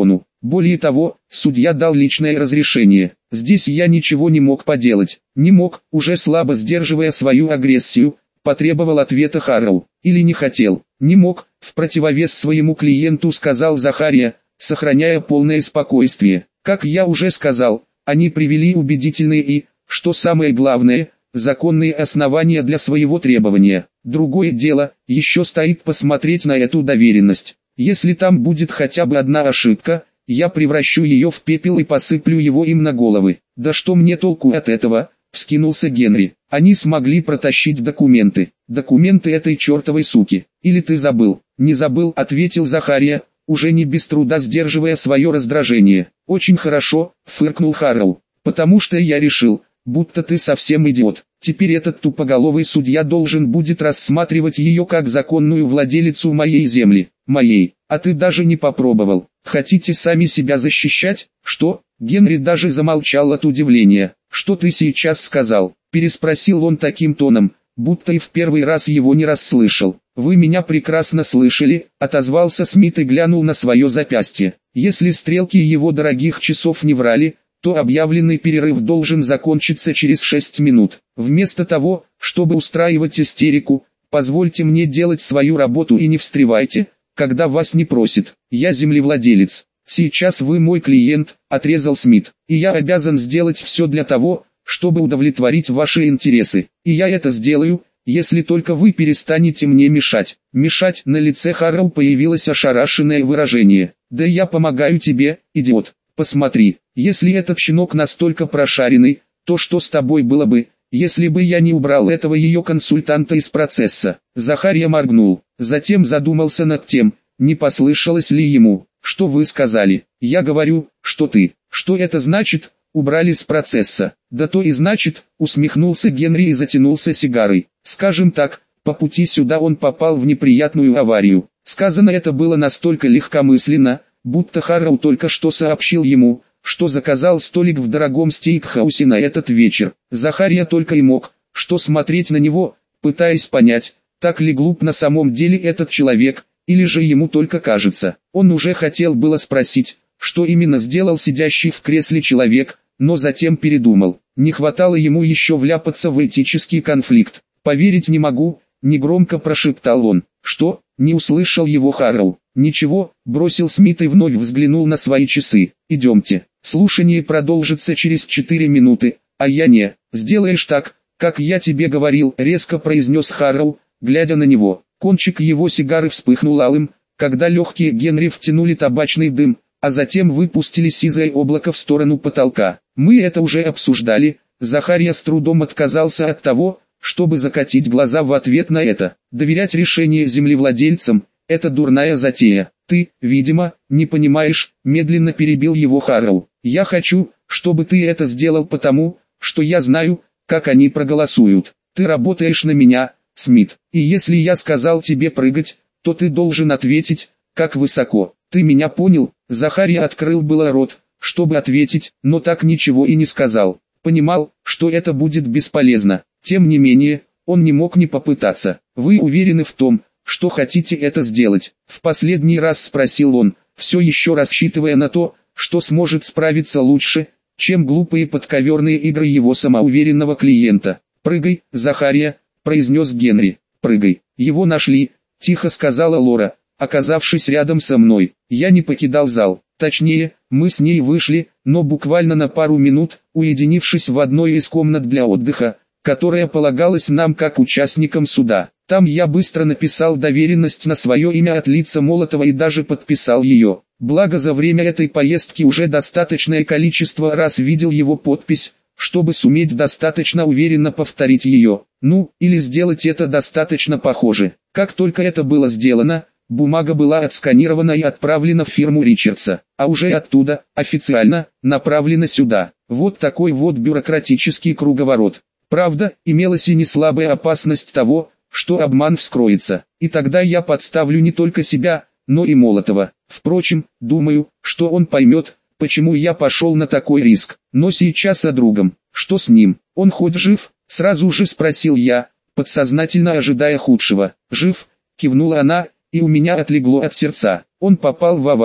Более того, судья дал личное разрешение. Здесь я ничего не мог поделать. Не мог, уже слабо сдерживая свою агрессию, потребовал ответа Харроу. Или не хотел. Не мог, в противовес своему клиенту сказал Захария, сохраняя полное спокойствие. Как я уже сказал, они привели убедительные и, что самое главное, законные основания для своего требования. Другое дело, еще стоит посмотреть на эту доверенность. Если там будет хотя бы одна ошибка, я превращу ее в пепел и посыплю его им на головы. Да что мне толку от этого, вскинулся Генри. Они смогли протащить документы. Документы этой чертовой суки. Или ты забыл? Не забыл, ответил Захария, уже не без труда сдерживая свое раздражение. Очень хорошо, фыркнул Харроу. Потому что я решил, будто ты совсем идиот. Теперь этот тупоголовый судья должен будет рассматривать ее как законную владелицу моей земли. Моей. А ты даже не попробовал. Хотите сами себя защищать? Что? Генри даже замолчал от удивления. Что ты сейчас сказал? Переспросил он таким тоном, будто и в первый раз его не расслышал. Вы меня прекрасно слышали, отозвался Смит и глянул на свое запястье. Если стрелки его дорогих часов не врали, то объявленный перерыв должен закончиться через шесть минут. Вместо того, чтобы устраивать истерику, позвольте мне делать свою работу и не встревайте, когда вас не просят. Я землевладелец. Сейчас вы мой клиент, отрезал Смит, и я обязан сделать все для того, чтобы удовлетворить ваши интересы. И я это сделаю, если только вы перестанете мне мешать. Мешать? На лице Харроу появилось ошарашенное выражение. Да я помогаю тебе, идиот. Посмотри, если этот щенок настолько прошаренный, то что с тобой было бы, если бы я не убрал этого ее консультанта из процесса? Захария моргнул, затем задумался над тем, не послышалось ли ему. Что вы сказали? Я говорю, что ты. Что это значит? Убрали с процесса. Да то и значит, усмехнулся Генри и затянулся сигарой. Скажем так, по пути сюда он попал в неприятную аварию. Сказано это было настолько легкомысленно, будто Харроу только что сообщил ему, что заказал столик в дорогом стейкхаусе на этот вечер. Захария только и мог, что смотреть на него, пытаясь понять, так ли глуп на самом деле этот человек, или же ему только кажется. Он уже хотел было спросить, что именно сделал сидящий в кресле человек, но затем передумал. Не хватало ему еще вляпаться в этический конфликт. «Поверить не могу», — негромко прошептал он. «Что?» — не услышал его Харроу. «Ничего», — бросил Смит и вновь взглянул на свои часы. «Идемте. Слушание продолжится через четыре минуты, а я не. Сделаешь так, как я тебе говорил», — резко произнес Харроу, глядя на него. Кончик его сигары вспыхнул алым, когда легкие Генри втянули табачный дым, а затем выпустили сизое облако в сторону потолка. «Мы это уже обсуждали», — Захария с трудом отказался от того, чтобы закатить глаза в ответ на это. «Доверять решение землевладельцам — это дурная затея. Ты, видимо, не понимаешь», — медленно перебил его Харроу. «Я хочу, чтобы ты это сделал потому, что я знаю, как они проголосуют. Ты работаешь на меня, Смит, и если я сказал тебе прыгать, то ты должен ответить, как высоко. Ты меня понял?» Захария открыл было рот, чтобы ответить, но так ничего и не сказал. Понимал, что это будет бесполезно. Тем не менее, он не мог не попытаться. «Вы уверены в том, что хотите это сделать?» В последний раз спросил он, все еще рассчитывая на то, что сможет справиться лучше, чем глупые подковерные игры его самоуверенного клиента. «Прыгай, Захария», — произнес Генри. «Прыгай». «Его нашли», — тихо сказала Лора, оказавшись рядом со мной. Я не покидал зал. Точнее, мы с ней вышли, но буквально на пару минут, уединившись в одной из комнат для отдыха, которая полагалась нам как участникам суда. Там я быстро написал доверенность на свое имя от лица Молотова и даже подписал ее. Благо за время этой поездки уже достаточное количество раз видел его подпись, чтобы суметь достаточно уверенно повторить ее. Ну, или сделать это достаточно похоже. Как только это было сделано, бумага была отсканирована и отправлена в фирму Ричардса, а уже оттуда, официально, направлена сюда. Вот такой вот бюрократический круговорот. Правда, имелась и не слабая опасность того, что обман вскроется, и тогда я подставлю не только себя, но и Молотова. Впрочем, думаю, что он поймет, почему я пошел на такой риск. Но сейчас о другом. Что с ним? Он хоть жив? Сразу же спросил я, подсознательно ожидая худшего. «Жив», кивнула она, и у меня отлегло от сердца. Он попал в аварию.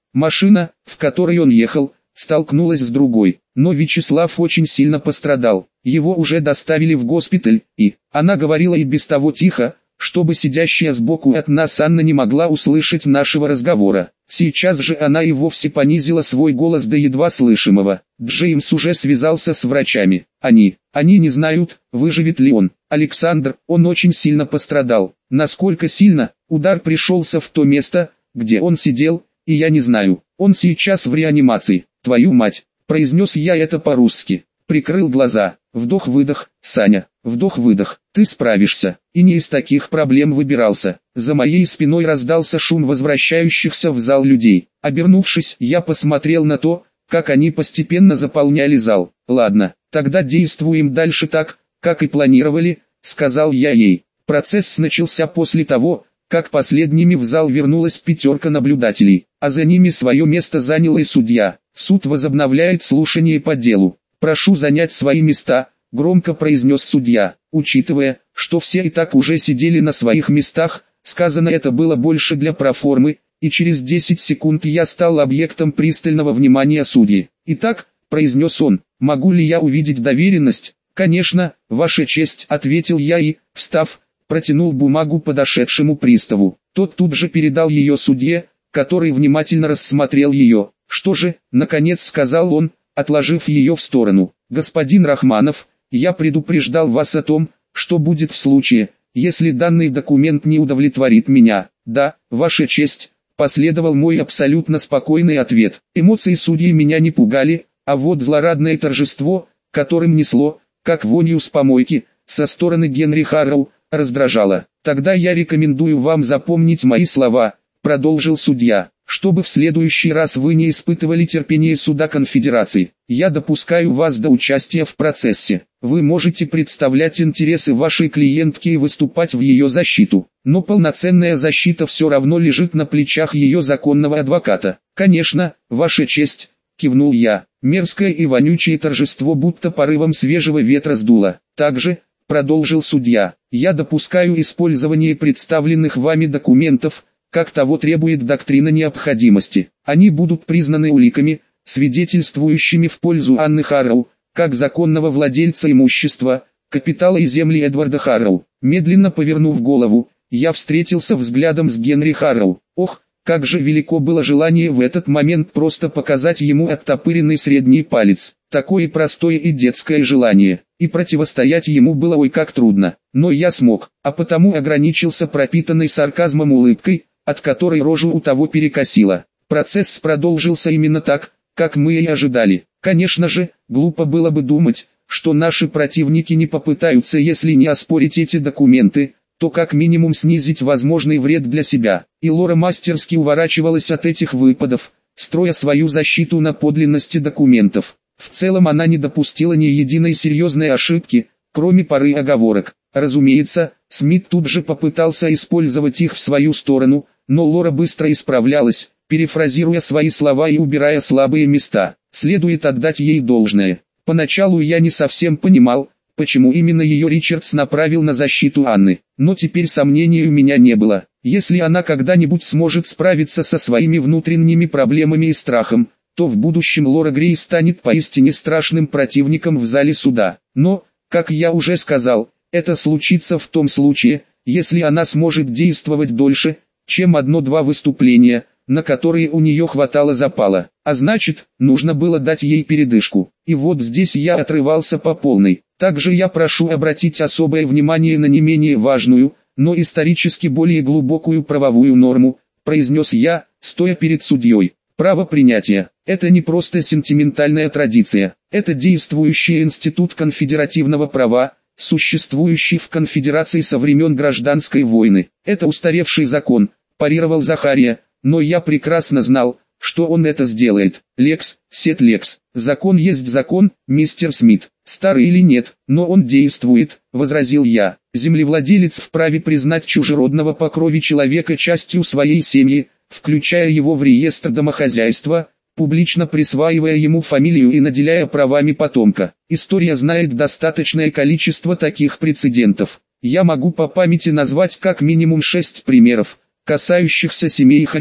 Машина, в которой он ехал, столкнулась с другой, но Вячеслав очень сильно пострадал. Его уже доставили в госпиталь, и она говорила и без того тихо, чтобы сидящая сбоку от нас Анна не могла услышать нашего разговора. Сейчас же она и вовсе понизила свой голос до едва слышимого. Джеймс уже связался с врачами. Они, они не знают, выживет ли он. Александр, он очень сильно пострадал. Насколько сильно? Удар пришелся в то место, где он сидел, и я не знаю. Он сейчас в реанимации. Твою мать, произнес я это по-русски. Прикрыл глаза. Вдох-выдох, Саня, вдох-выдох, ты справишься, и не из таких проблем выбирался. За моей спиной раздался шум возвращающихся в зал людей. Обернувшись, я посмотрел на то, как они постепенно заполняли зал. Ладно, тогда действуем дальше так, как и планировали, сказал я ей. Процесс начался после того, как последними в зал вернулась пятерка наблюдателей, а за ними свое место занял и судья. Суд возобновляет слушание по делу. «Прошу занять свои места», — громко произнес судья. Учитывая, что все и так уже сидели на своих местах, сказано это было больше для проформы, и через десять секунд я стал объектом пристального внимания судьи. «Итак», — произнес он, — «могу ли я увидеть доверенность?» «Конечно, Ваша честь», — ответил я и, встав, протянул бумагу подошедшему приставу. Тот тут же передал ее судье, который внимательно рассмотрел ее. «Что же», — наконец сказал он, отложив ее в сторону. «Господин Рахманов, я предупреждал вас о том, что будет в случае, если данный документ не удовлетворит меня». «Да, Ваша честь», — последовал мой абсолютно спокойный ответ. Эмоции судьи меня не пугали, а вот злорадное торжество, которым несло, как вонью с помойки, со стороны Генри Харроу, раздражало. «Тогда я рекомендую вам запомнить мои слова», — продолжил судья. «Чтобы в следующий раз вы не испытывали терпение суда конфедерации, я допускаю вас до участия в процессе. Вы можете представлять интересы вашей клиентки и выступать в ее защиту, но полноценная защита все равно лежит на плечах ее законного адвоката». «Конечно, Ваша честь», — кивнул я. Мерзкое и вонючее торжество будто порывом свежего ветра сдуло. «Также», — продолжил судья, — «я допускаю использование представленных вами документов, как того требует доктрина необходимости. Они будут признаны уликами, свидетельствующими в пользу Анны Харроу, как законного владельца имущества, капитала и земли Эдварда Харроу». Медленно повернув голову, я встретился взглядом с Генри Харроу. Ох, как же велико было желание в этот момент просто показать ему оттопыренный средний палец. Такое простое и детское желание, и противостоять ему было ой как трудно. Но я смог, а потому ограничился пропитанной сарказмом улыбкой, от которой рожу у того перекосило. Процесс продолжился именно так, как мы и ожидали. Конечно же, глупо было бы думать, что наши противники не попытаются, если не оспорить эти документы, то как минимум снизить возможный вред для себя. И Лора мастерски уворачивалась от этих выпадов, строя свою защиту на подлинности документов. В целом она не допустила ни единой серьезной ошибки, кроме пары оговорок. Разумеется, Смит тут же попытался использовать их в свою сторону, но Лора быстро исправлялась, перефразируя свои слова и убирая слабые места. Следует отдать ей должное. Поначалу я не совсем понимал, почему именно ее Ричардс направил на защиту Анны, но теперь сомнений у меня не было. Если она когда-нибудь сможет справиться со своими внутренними проблемами и страхом, то в будущем Лора Грей станет поистине страшным противником в зале суда. Но, как я уже сказал, это случится в том случае, если она сможет действовать дольше, чем одно-два выступления, на которые у нее хватало запала. А значит, нужно было дать ей передышку. И вот здесь я отрывался по полной. Также я прошу обратить особое внимание на не менее важную, но исторически более глубокую правовую норму, произнес я, стоя перед судьей. Право принятия – это не просто сентиментальная традиция, это действующий институт конфедеративного права, существующий в конфедерации со времен гражданской войны. Это устаревший закон, парировал Захария, но я прекрасно знал, что он это сделает. Лекс, сет лекс, закон есть закон, мистер Смит, старый или нет, но он действует, возразил я. Землевладелец вправе признать чужеродного по крови человека частью своей семьи, включая его в реестр домохозяйства, публично присваивая ему фамилию и наделяя правами потомка. История знает достаточное количество таких прецедентов. Я могу по памяти назвать как минимум шесть примеров, касающихся семей Харрис,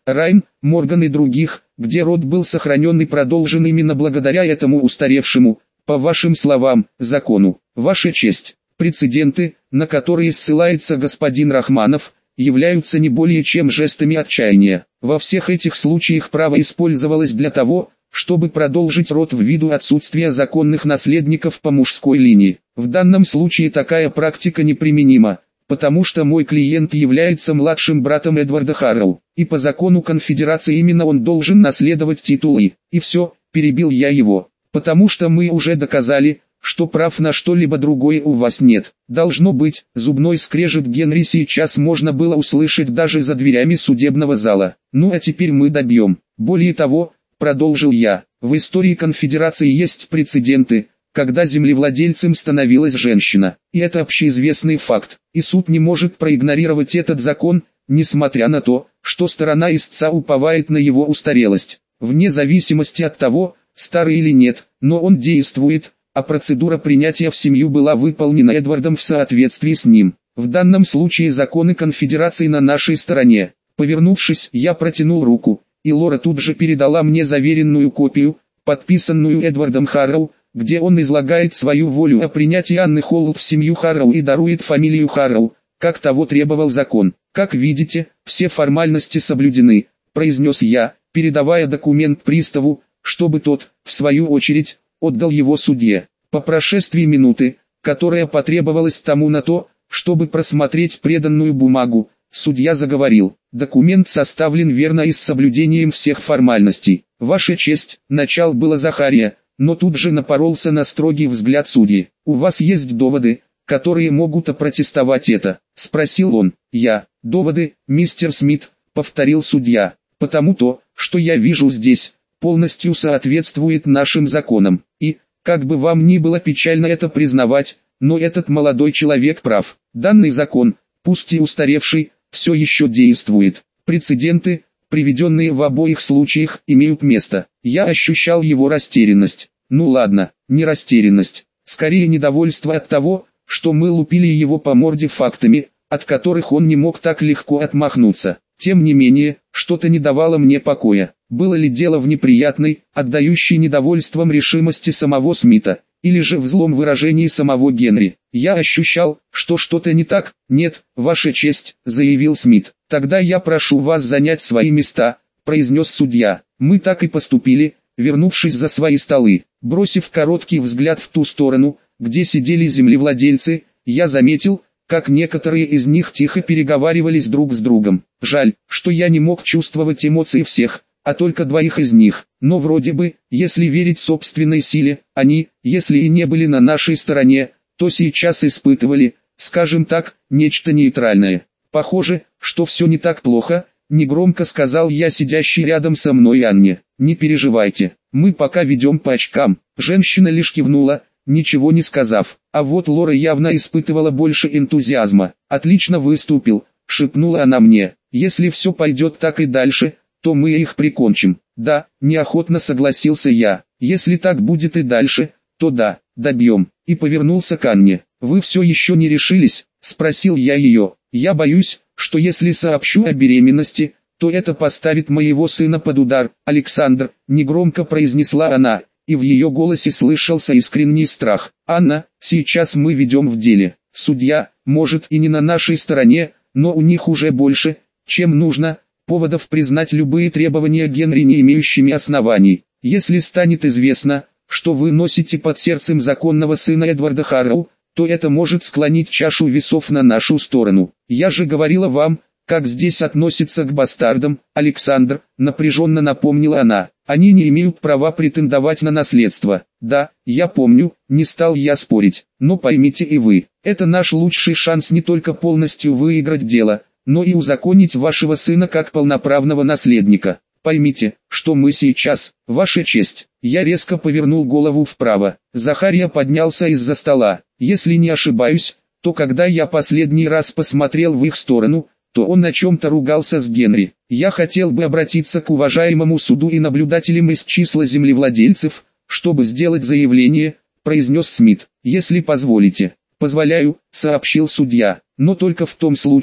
Райн, Морган и других, где род был сохранен и продолжен именно благодаря этому устаревшему, по вашим словам, закону. Ваша честь, прецеденты, на которые ссылается господин Рахманов, являются не более чем жестами отчаяния. Во всех этих случаях право использовалось для того, чтобы продолжить род ввиду отсутствия законных наследников по мужской линии. В данном случае такая практика неприменима, потому что мой клиент является младшим братом Эдварда Харроу, и по закону конфедерации именно он должен наследовать титулы. И все, перебил я его, потому что мы уже доказали, что прав на что-либо другое у вас нет. Должно быть, зубной скрежет Генри сейчас можно было услышать даже за дверями судебного зала. Ну а теперь мы добьем. Более того, продолжил я, в истории конфедерации есть прецеденты, когда землевладельцем становилась женщина. И это общеизвестный факт. И суд не может проигнорировать этот закон, несмотря на то, что сторона истца уповает на его устарелость. Вне зависимости от того, старый или нет, но он действует, а процедура принятия в семью была выполнена Эдвардом в соответствии с ним. В данном случае законы конфедерации на нашей стороне. Повернувшись, я протянул руку, и Лора тут же передала мне заверенную копию, подписанную Эдвардом Харроу, где он излагает свою волю о принятии Анны Холлд в семью Харроу и дарует фамилию Харроу, как того требовал закон. «Как видите, все формальности соблюдены», – произнес я, передавая документ приставу, чтобы тот, в свою очередь, отдал его судье. По прошествии минуты, которая потребовалась тому на то, чтобы просмотреть преданную бумагу, судья заговорил: «Документ составлен верно и с соблюдением всех формальностей. Ваша честь», – начал было Захария, но тут же напоролся на строгий взгляд судьи. «У вас есть доводы, которые могут опротестовать это?» – спросил он. «Я, доводы, мистер Смит», – повторил судья, – «потому то, что я вижу здесь, полностью соответствует нашим законам, и, как бы вам ни было печально это признавать, но этот молодой человек прав. Данный закон, пусть и устаревший, все еще действует. Прецеденты, приведенные в обоих случаях, имеют место». Я ощущал его растерянность. Ну ладно, не растерянность, скорее недовольство от того, что мы лупили его по морде фактами, от которых он не мог так легко отмахнуться. Тем не менее, что-то не давало мне покоя. Было ли дело в неприятной, отдающей недовольством решимости самого Смита, или же в злом выражении самого Генри? Я ощущал, что что-то не так. «Нет, ваша честь», — заявил Смит. «Тогда я прошу вас занять свои места», — произнес судья. Мы так и поступили, вернувшись за свои столы. Бросив короткий взгляд в ту сторону, где сидели землевладельцы, я заметил, как некоторые из них тихо переговаривались друг с другом. Жаль, что я не мог чувствовать эмоции всех, а только двоих из них. Но вроде бы, если верить собственной силе, они, если и не были на нашей стороне, то сейчас испытывали, скажем так, нечто нейтральное. Похоже, что все не так плохо, негромко сказал я сидящей рядом со мной Анне. «Не переживайте, мы пока ведем по очкам». Женщина лишь кивнула, ничего не сказав. А вот Лора явно испытывала больше энтузиазма. «Отлично выступил», — шепнула она мне. «Если все пойдет так и дальше, то мы их прикончим». «Да», — неохотно согласился я. «Если так будет и дальше, то да, добьем». И повернулся к Анне. «Вы все еще не решились?» — спросил я ее. «Я боюсь, что если сообщу о беременности, то это поставит моего сына под удар». «Александр», — негромко произнесла она, и в ее голосе слышался искренний страх. «Анна, сейчас мы ведем в деле. Судья, может и не на нашей стороне, но у них уже больше, чем нужно, поводов признать любые требования Генри не имеющими оснований. Если станет известно, что вы носите под сердцем законного сына Эдварда Харроу, то это может склонить чашу весов на нашу сторону. Я же говорила вам, как здесь относятся к бастардам, Александр», — напряженно напомнила она. «Они не имеют права претендовать на наследство». «Да, я помню», — не стал я спорить. «Но поймите и вы, это наш лучший шанс не только полностью выиграть дело, но и узаконить вашего сына как полноправного наследника. Поймите, что мы сейчас, ваша честь». Я резко повернул голову вправо. Захария поднялся из-за стола. Если не ошибаюсь, то когда я последний раз посмотрел в их сторону, то он о чем-то ругался с Генри. «Я хотел бы обратиться к уважаемому суду и наблюдателям из числа землевладельцев, чтобы сделать заявление», — произнес Смит. «Если позволите». «Позволяю», — сообщил судья, — «но только в том случае,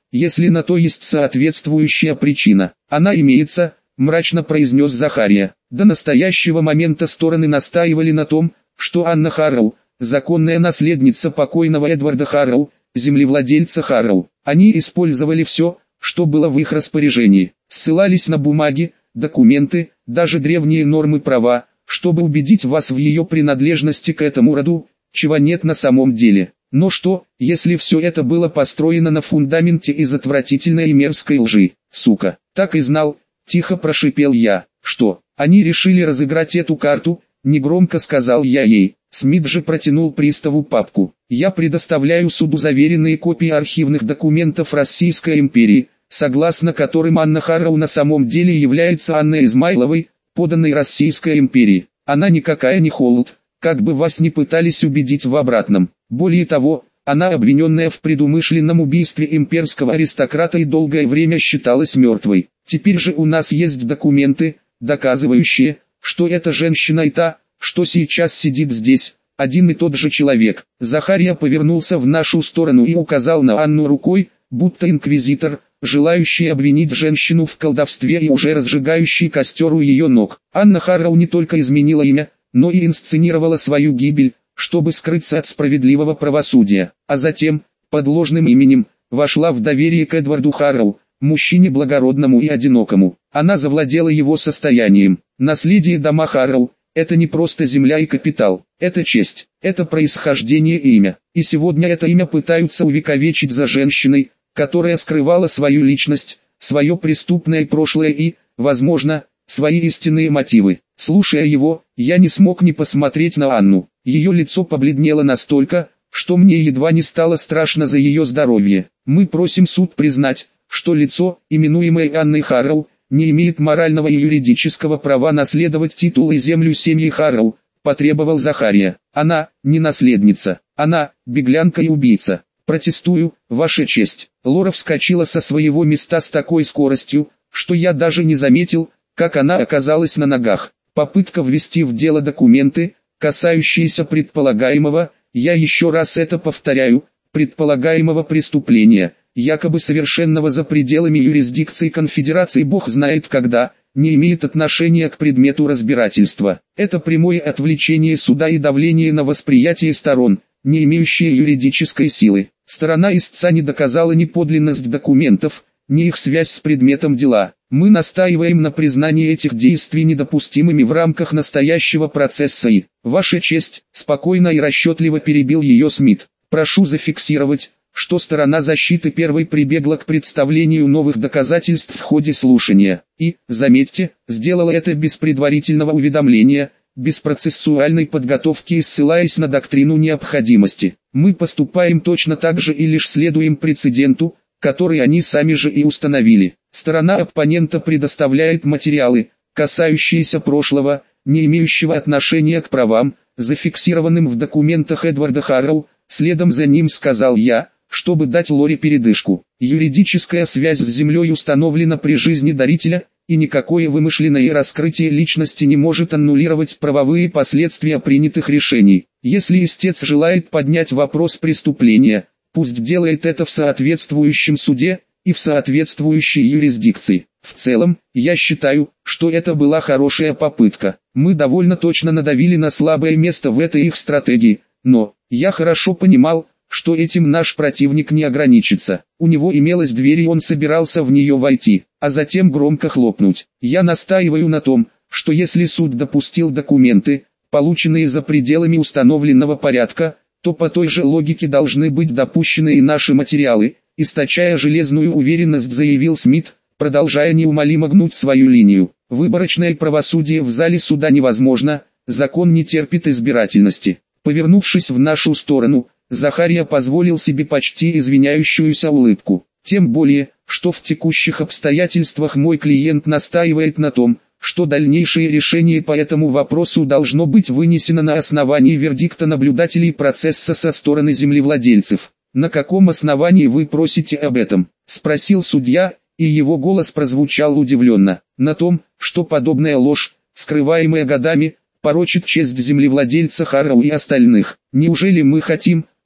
если на то есть соответствующая причина. Она имеется, мрачно произнес Захария. До настоящего момента стороны настаивали на том, что Анна Харроу, законная наследница покойного Эдварда Харроу, землевладельца Харроу. Они использовали все, что было в их распоряжении, ссылались на бумаги, документы, даже древние нормы права, чтобы убедить вас в ее принадлежности к этому роду, чего нет на самом деле. Но что, если все это было построено на фундаменте из отвратительной и мерзкой лжи? Сука, так и знал, тихо прошипел я. Что, они решили разыграть эту карту? Негромко сказал я ей. Смит же протянул приставу папку. Я предоставляю суду заверенные копии архивных документов Российской империи, согласно которым Анна Харроу на самом деле является Анной Измайловой, подданной Российской империи. Она никакая не Холод, как бы вас ни пытались убедить в обратном. Более того, она обвиненная в предумышленном убийстве имперского аристократа и долгое время считалась мертвой. Теперь же у нас есть документы, доказывающие, что эта женщина и та, что сейчас сидит здесь, один и тот же человек. Захария повернулся в нашу сторону и указал на Анну рукой, будто инквизитор, желающий обвинить женщину в колдовстве и уже разжигающий костер у ее ног. Анна Харроу не только изменила имя, но и инсценировала свою гибель, чтобы скрыться от справедливого правосудия, а затем, под ложным именем, вошла в доверие к Эдварду Харроу, мужчине благородному и одинокому. Она завладела его состоянием. Наследие дома Харроу – это не просто земля и капитал, это честь, это происхождение и имя. И сегодня это имя пытаются увековечить за женщиной, которая скрывала свою личность, свое преступное прошлое и, возможно, свои истинные мотивы. Слушая его, я не смог не посмотреть на Анну. Ее лицо побледнело настолько, что мне едва не стало страшно за ее здоровье. Мы просим суд признать, что лицо, именуемое Анной Харроу, не имеет морального и юридического права наследовать титул и землю семьи Харроу, потребовал Захария. Она, не наследница, она, беглянка и убийца. Протестую, Ваша честь. Лора вскочила со своего места с такой скоростью, что я даже не заметил, как она оказалась на ногах. Попытка ввести в дело документы, касающиеся предполагаемого, я еще раз это повторяю, предполагаемого преступления, якобы совершенного за пределами юрисдикции конфедерации бог знает когда, не имеет отношения к предмету разбирательства. Это прямое отвлечение суда и давление на восприятие сторон, не имеющие юридической силы. Сторона истца не доказала ни подлинность документов, ни их связь с предметом дела. Мы настаиваем на признании этих действий недопустимыми в рамках настоящего процесса и, Ваша честь, спокойно и расчетливо перебил ее Смит. Прошу зафиксировать, что сторона защиты первой прибегла к представлению новых доказательств в ходе слушания, и, заметьте, сделала это без предварительного уведомления, без процессуальной подготовки и ссылаясь на доктрину необходимости. Мы поступаем точно так же и лишь следуем прецеденту, который они сами же и установили. Сторона оппонента предоставляет материалы, касающиеся прошлого, не имеющего отношения к правам, зафиксированным в документах Эдварда Харроу. Следом за ним сказал я, чтобы дать Лоре передышку. Юридическая связь с землей установлена при жизни дарителя, и никакое вымышленное раскрытие личности не может аннулировать правовые последствия принятых решений. Если истец желает поднять вопрос преступления, пусть делает это в соответствующем суде и в соответствующей юрисдикции. В целом, я считаю, что это была хорошая попытка. Мы довольно точно надавили на слабое место в этой их стратегии, но я хорошо понимал, что этим наш противник не ограничится. У него имелась дверь и он собирался в нее войти, а затем громко хлопнуть. Я настаиваю на том, что если суд допустил документы, полученные за пределами установленного порядка, то по той же логике должны быть допущены и наши материалы, источая железную уверенность, заявил Смит, продолжая неумолимо гнуть свою линию. Выборочное правосудие в зале суда невозможно, закон не терпит избирательности. Повернувшись в нашу сторону, Захария позволил себе почти извиняющуюся улыбку. Тем более, что в текущих обстоятельствах мой клиент настаивает на том, что дальнейшее решение по этому вопросу должно быть вынесено на основании вердикта наблюдателей процесса со стороны землевладельцев. «На каком основании вы просите об этом?» – спросил судья, и его голос прозвучал удивленно. «На том, что подобная ложь, скрываемая годами, порочит честь землевладельца Харроу и остальных. Неужели мы хотим,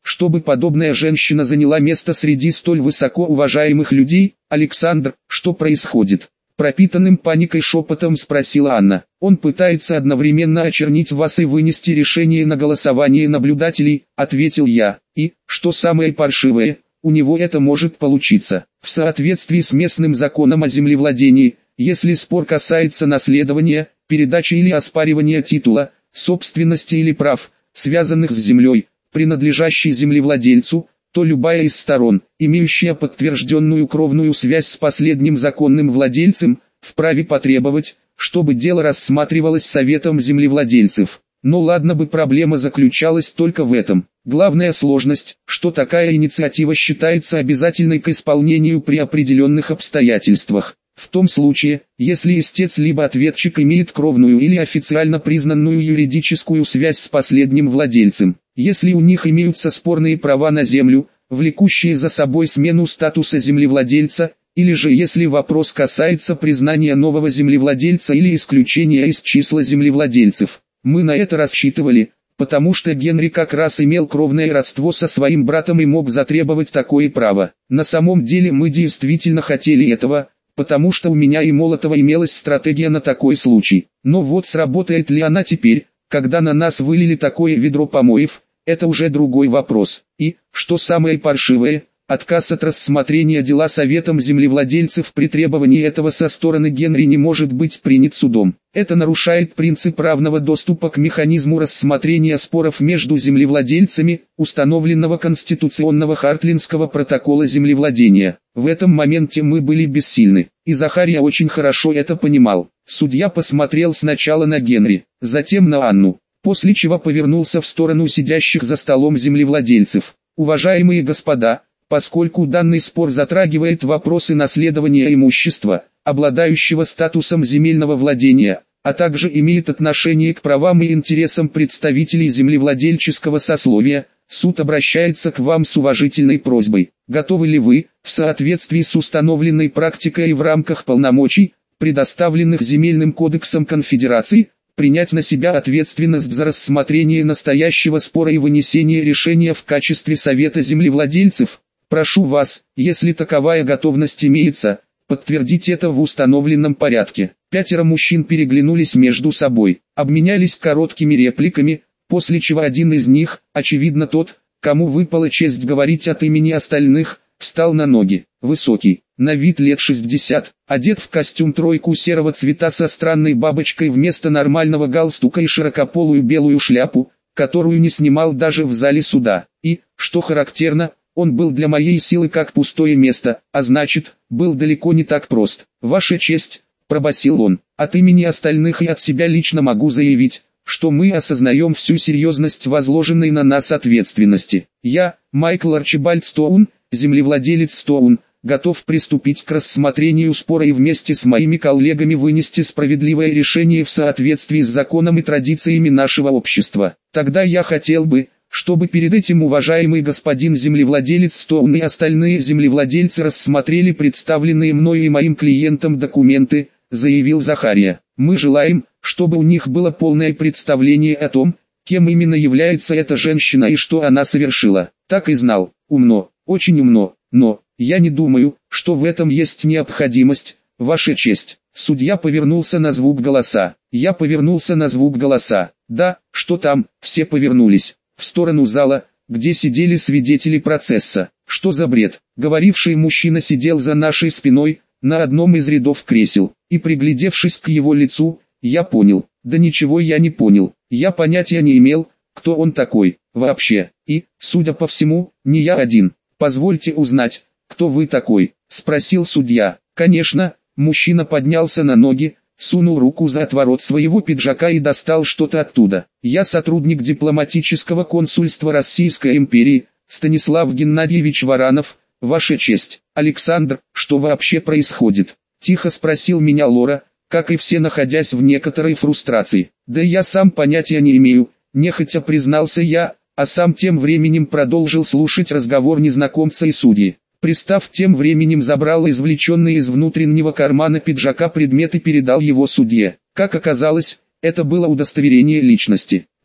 чтобы подобная женщина заняла место среди столь высоко уважаемых людей? Александр, что происходит? Пропитанным паникой шепотом спросила Анна. Он пытается одновременно очернить вас и вынести решение на голосование наблюдателей, ответил я. И, что самое паршивое, у него это может получиться. В соответствии с местным законом о землевладении, если спор касается наследования, передачи или оспаривания титула, собственности или прав, связанных с землей, принадлежащей землевладельцу, то любая из сторон, имеющая подтвержденную кровную связь с последним законным владельцем, вправе потребовать, чтобы дело рассматривалось Советом землевладельцев. Но ладно бы проблема заключалась только в этом. Главная сложность, что такая инициатива считается обязательной к исполнению при определенных обстоятельствах. В том случае, если истец либо ответчик имеет кровную или официально признанную юридическую связь с последним владельцем, если у них имеются спорные права на землю, влекущие за собой смену статуса землевладельца, или же если вопрос касается признания нового землевладельца или исключения из числа землевладельцев. Мы на это рассчитывали, потому что Генри как раз имел кровное родство со своим братом и мог затребовать такое право. На самом деле мы действительно хотели этого, потому что у меня и Молотова имелась стратегия на такой случай. Но вот сработает ли она теперь, когда на нас вылили такое ведро помоев, это уже другой вопрос. И, что самое паршивое, отказ от рассмотрения дела Советом землевладельцев при требовании этого со стороны Генри не может быть принят судом. Это нарушает принцип равного доступа к механизму рассмотрения споров между землевладельцами, установленного Конституционного Хартлинского протокола землевладения. В этом моменте мы были бессильны, и Захария очень хорошо это понимал. Судья посмотрел сначала на Генри, затем на Анну, после чего повернулся в сторону сидящих за столом землевладельцев. «Уважаемые господа, поскольку данный спор затрагивает вопросы наследования имущества, обладающего статусом земельного владения, а также имеет отношение к правам и интересам представителей землевладельческого сословия, суд обращается к вам с уважительной просьбой. Готовы ли вы, в соответствии с установленной практикой и в рамках полномочий, предоставленных Земельным кодексом Конфедерации, принять на себя ответственность за рассмотрение настоящего спора и вынесение решения в качестве Совета землевладельцев? Прошу вас, если таковая готовность имеется, подтвердить это в установленном порядке». Пятеро мужчин переглянулись между собой, обменялись короткими репликами, после чего один из них, очевидно тот, кому выпала честь говорить от имени остальных, встал на ноги. Высокий, на вид лет шестьдесят, одет в костюм тройку серого цвета со странной бабочкой вместо нормального галстука и широкополую белую шляпу, которую не снимал даже в зале суда. И, что характерно, он был для моей силы как пустое место, а значит, был далеко не так прост. «Ваша честь», — пробасил он, — «от имени остальных и от себя лично могу заявить, что мы осознаем всю серьезность возложенной на нас ответственности. Я, Майкл Арчибальд Стоун, землевладелец Стоун, готов приступить к рассмотрению спора и вместе с моими коллегами вынести справедливое решение в соответствии с законом и традициями нашего общества. Тогда я хотел бы, чтобы перед этим уважаемый господин землевладелец Стоун и остальные землевладельцы рассмотрели представленные мною и моим клиентам документы», — заявил Захария. «Мы желаем, чтобы у них было полное представление о том, кем именно является эта женщина и что она совершила». Так и знал. Умно, очень умно, но я не думаю, что в этом есть необходимость, Ваша честь. Судья повернулся на звук голоса. Я повернулся на звук голоса. Да, что там, все повернулись в сторону зала, где сидели свидетели процесса. Что за бред? Говоривший мужчина сидел за нашей спиной, на одном из рядов кресел, и приглядевшись к его лицу, я понял, да ничего я не понял, я понятия не имел, кто он такой, вообще, и, судя по всему, не я один. Позвольте узнать, кто вы такой, спросил судья. Конечно, мужчина поднялся на ноги, сунул руку за отворот своего пиджака и достал что-то оттуда. Я сотрудник дипломатического консульства Российской империи, Станислав Геннадьевич Варанов, Ваша честь. Александр, что вообще происходит? Тихо спросил меня Лора, как и все находясь в некоторой фрустрации. Да я сам понятия не имею, нехотя признался я, а сам тем временем продолжил слушать разговор незнакомца и судьи. Пристав тем временем забрал извлеченный из внутреннего кармана пиджака предмет и передал его судье. Как оказалось, это было удостоверение личности.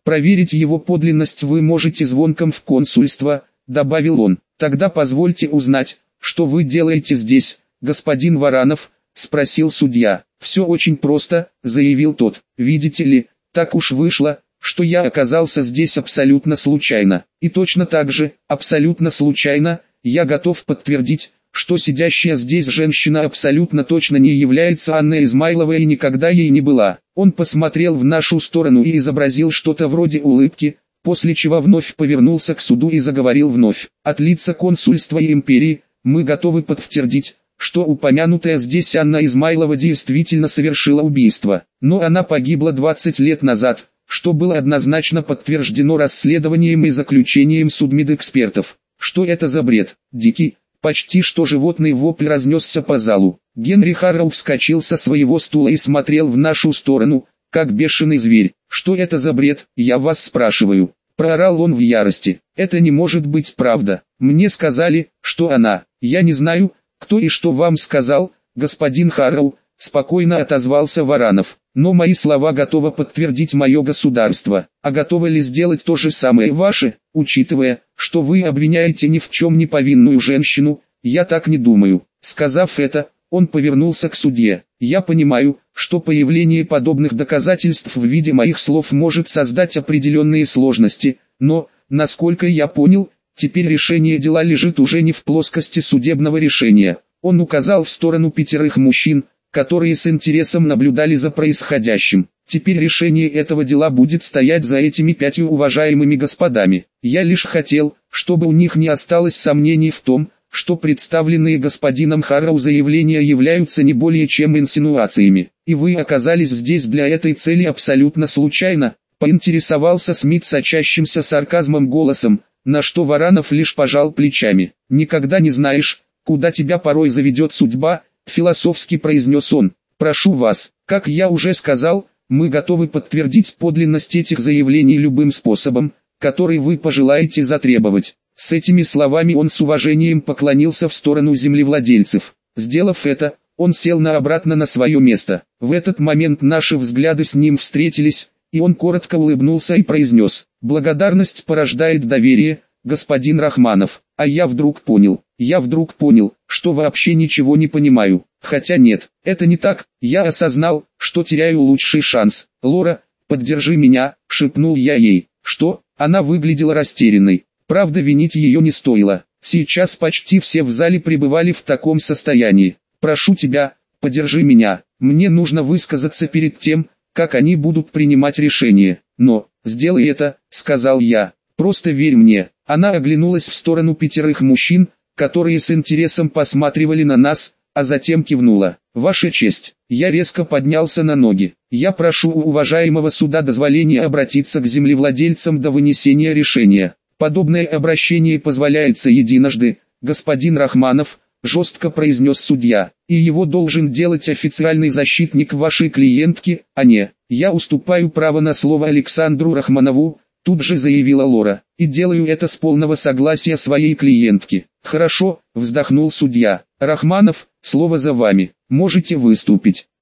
Проверить его подлинность вы можете звонком в консульство, добавил он. Тогда позвольте узнать, что вы делаете здесь, господин Варанов, спросил судья. Все очень просто, заявил тот. Видите ли, так уж вышло, что я оказался здесь абсолютно случайно. И точно так же, абсолютно случайно, я готов подтвердить, что сидящая здесь женщина абсолютно точно не является Анной Измайловой и никогда ей не была. Он посмотрел в нашу сторону и изобразил что-то вроде улыбки, после чего вновь повернулся к суду и заговорил вновь. От лица консульства и империи, мы готовы подтвердить, что упомянутая здесь Анна Измайлова действительно совершила убийство. Но она погибла двадцать лет назад, что было однозначно подтверждено расследованием и заключением судмедэкспертов. Что это за бред? Дикий, почти что животный вопль разнесся по залу. Генри Харроу вскочил со своего стула и смотрел в нашу сторону, как бешеный зверь. «Что это за бред, я вас спрашиваю?» Проорал он в ярости. «Это не может быть правда. Мне сказали, что она. Я не знаю, кто и что вам сказал, господин Харроу», спокойно отозвался Варанов. «Но мои слова готово подтвердить мое государство. А готовы ли сделать то же самое ваше, учитывая, что вы обвиняете ни в чем не повинную женщину? Я так не думаю». Сказав это, он повернулся к судье. «Я понимаю, что появление подобных доказательств в виде моих слов может создать определенные сложности, но, насколько я понял, теперь решение дела лежит уже не в плоскости судебного решения». Он указал в сторону пятерых мужчин, которые с интересом наблюдали за происходящим. «Теперь решение этого дела будет стоять за этими пятью уважаемыми господами. Я лишь хотел, чтобы у них не осталось сомнений в том, что представленные господином Харроу заявления являются не более чем инсинуациями. И вы оказались здесь для этой цели абсолютно случайно», поинтересовался Смит сочащимся сарказмом голосом, на что Варанов лишь пожал плечами. «Никогда не знаешь, куда тебя порой заведет судьба», философски произнес он. «Прошу вас, как я уже сказал, мы готовы подтвердить подлинность этих заявлений любым способом, который вы пожелаете затребовать». С этими словами он с уважением поклонился в сторону землевладельцев. Сделав это, он сел на обратно на свое место. В этот момент наши взгляды с ним встретились, и он коротко улыбнулся и произнес: «Благодарность порождает доверие, господин Рахманов». А я вдруг понял, я вдруг понял, что вообще ничего не понимаю. Хотя нет, это не так, я осознал, что теряю лучший шанс. «Лора, поддержи меня», — шепнул я ей. «Что?» Она выглядела растерянной. Правда, винить ее не стоило. Сейчас почти все в зале пребывали в таком состоянии. «Прошу тебя, поддержи меня. Мне нужно высказаться перед тем, как они будут принимать решение. Но, сделай это», — сказал я. «Просто верь мне». Она оглянулась в сторону пятерых мужчин, которые с интересом посматривали на нас, а затем кивнула. «Ваша честь». Я резко поднялся на ноги. «Я прошу у уважаемого суда дозволения обратиться к землевладельцам до вынесения решения. Подобное обращение позволяется единожды, господин Рахманов», жестко произнес судья, «и его должен делать официальный защитник вашей клиентки, а не я. Уступаю право на слово Александру Рахманову», тут же заявила Лора, «и делаю это с полного согласия своей клиентки». «Хорошо», вздохнул судья. «Рахманов, слово за вами, можете выступить».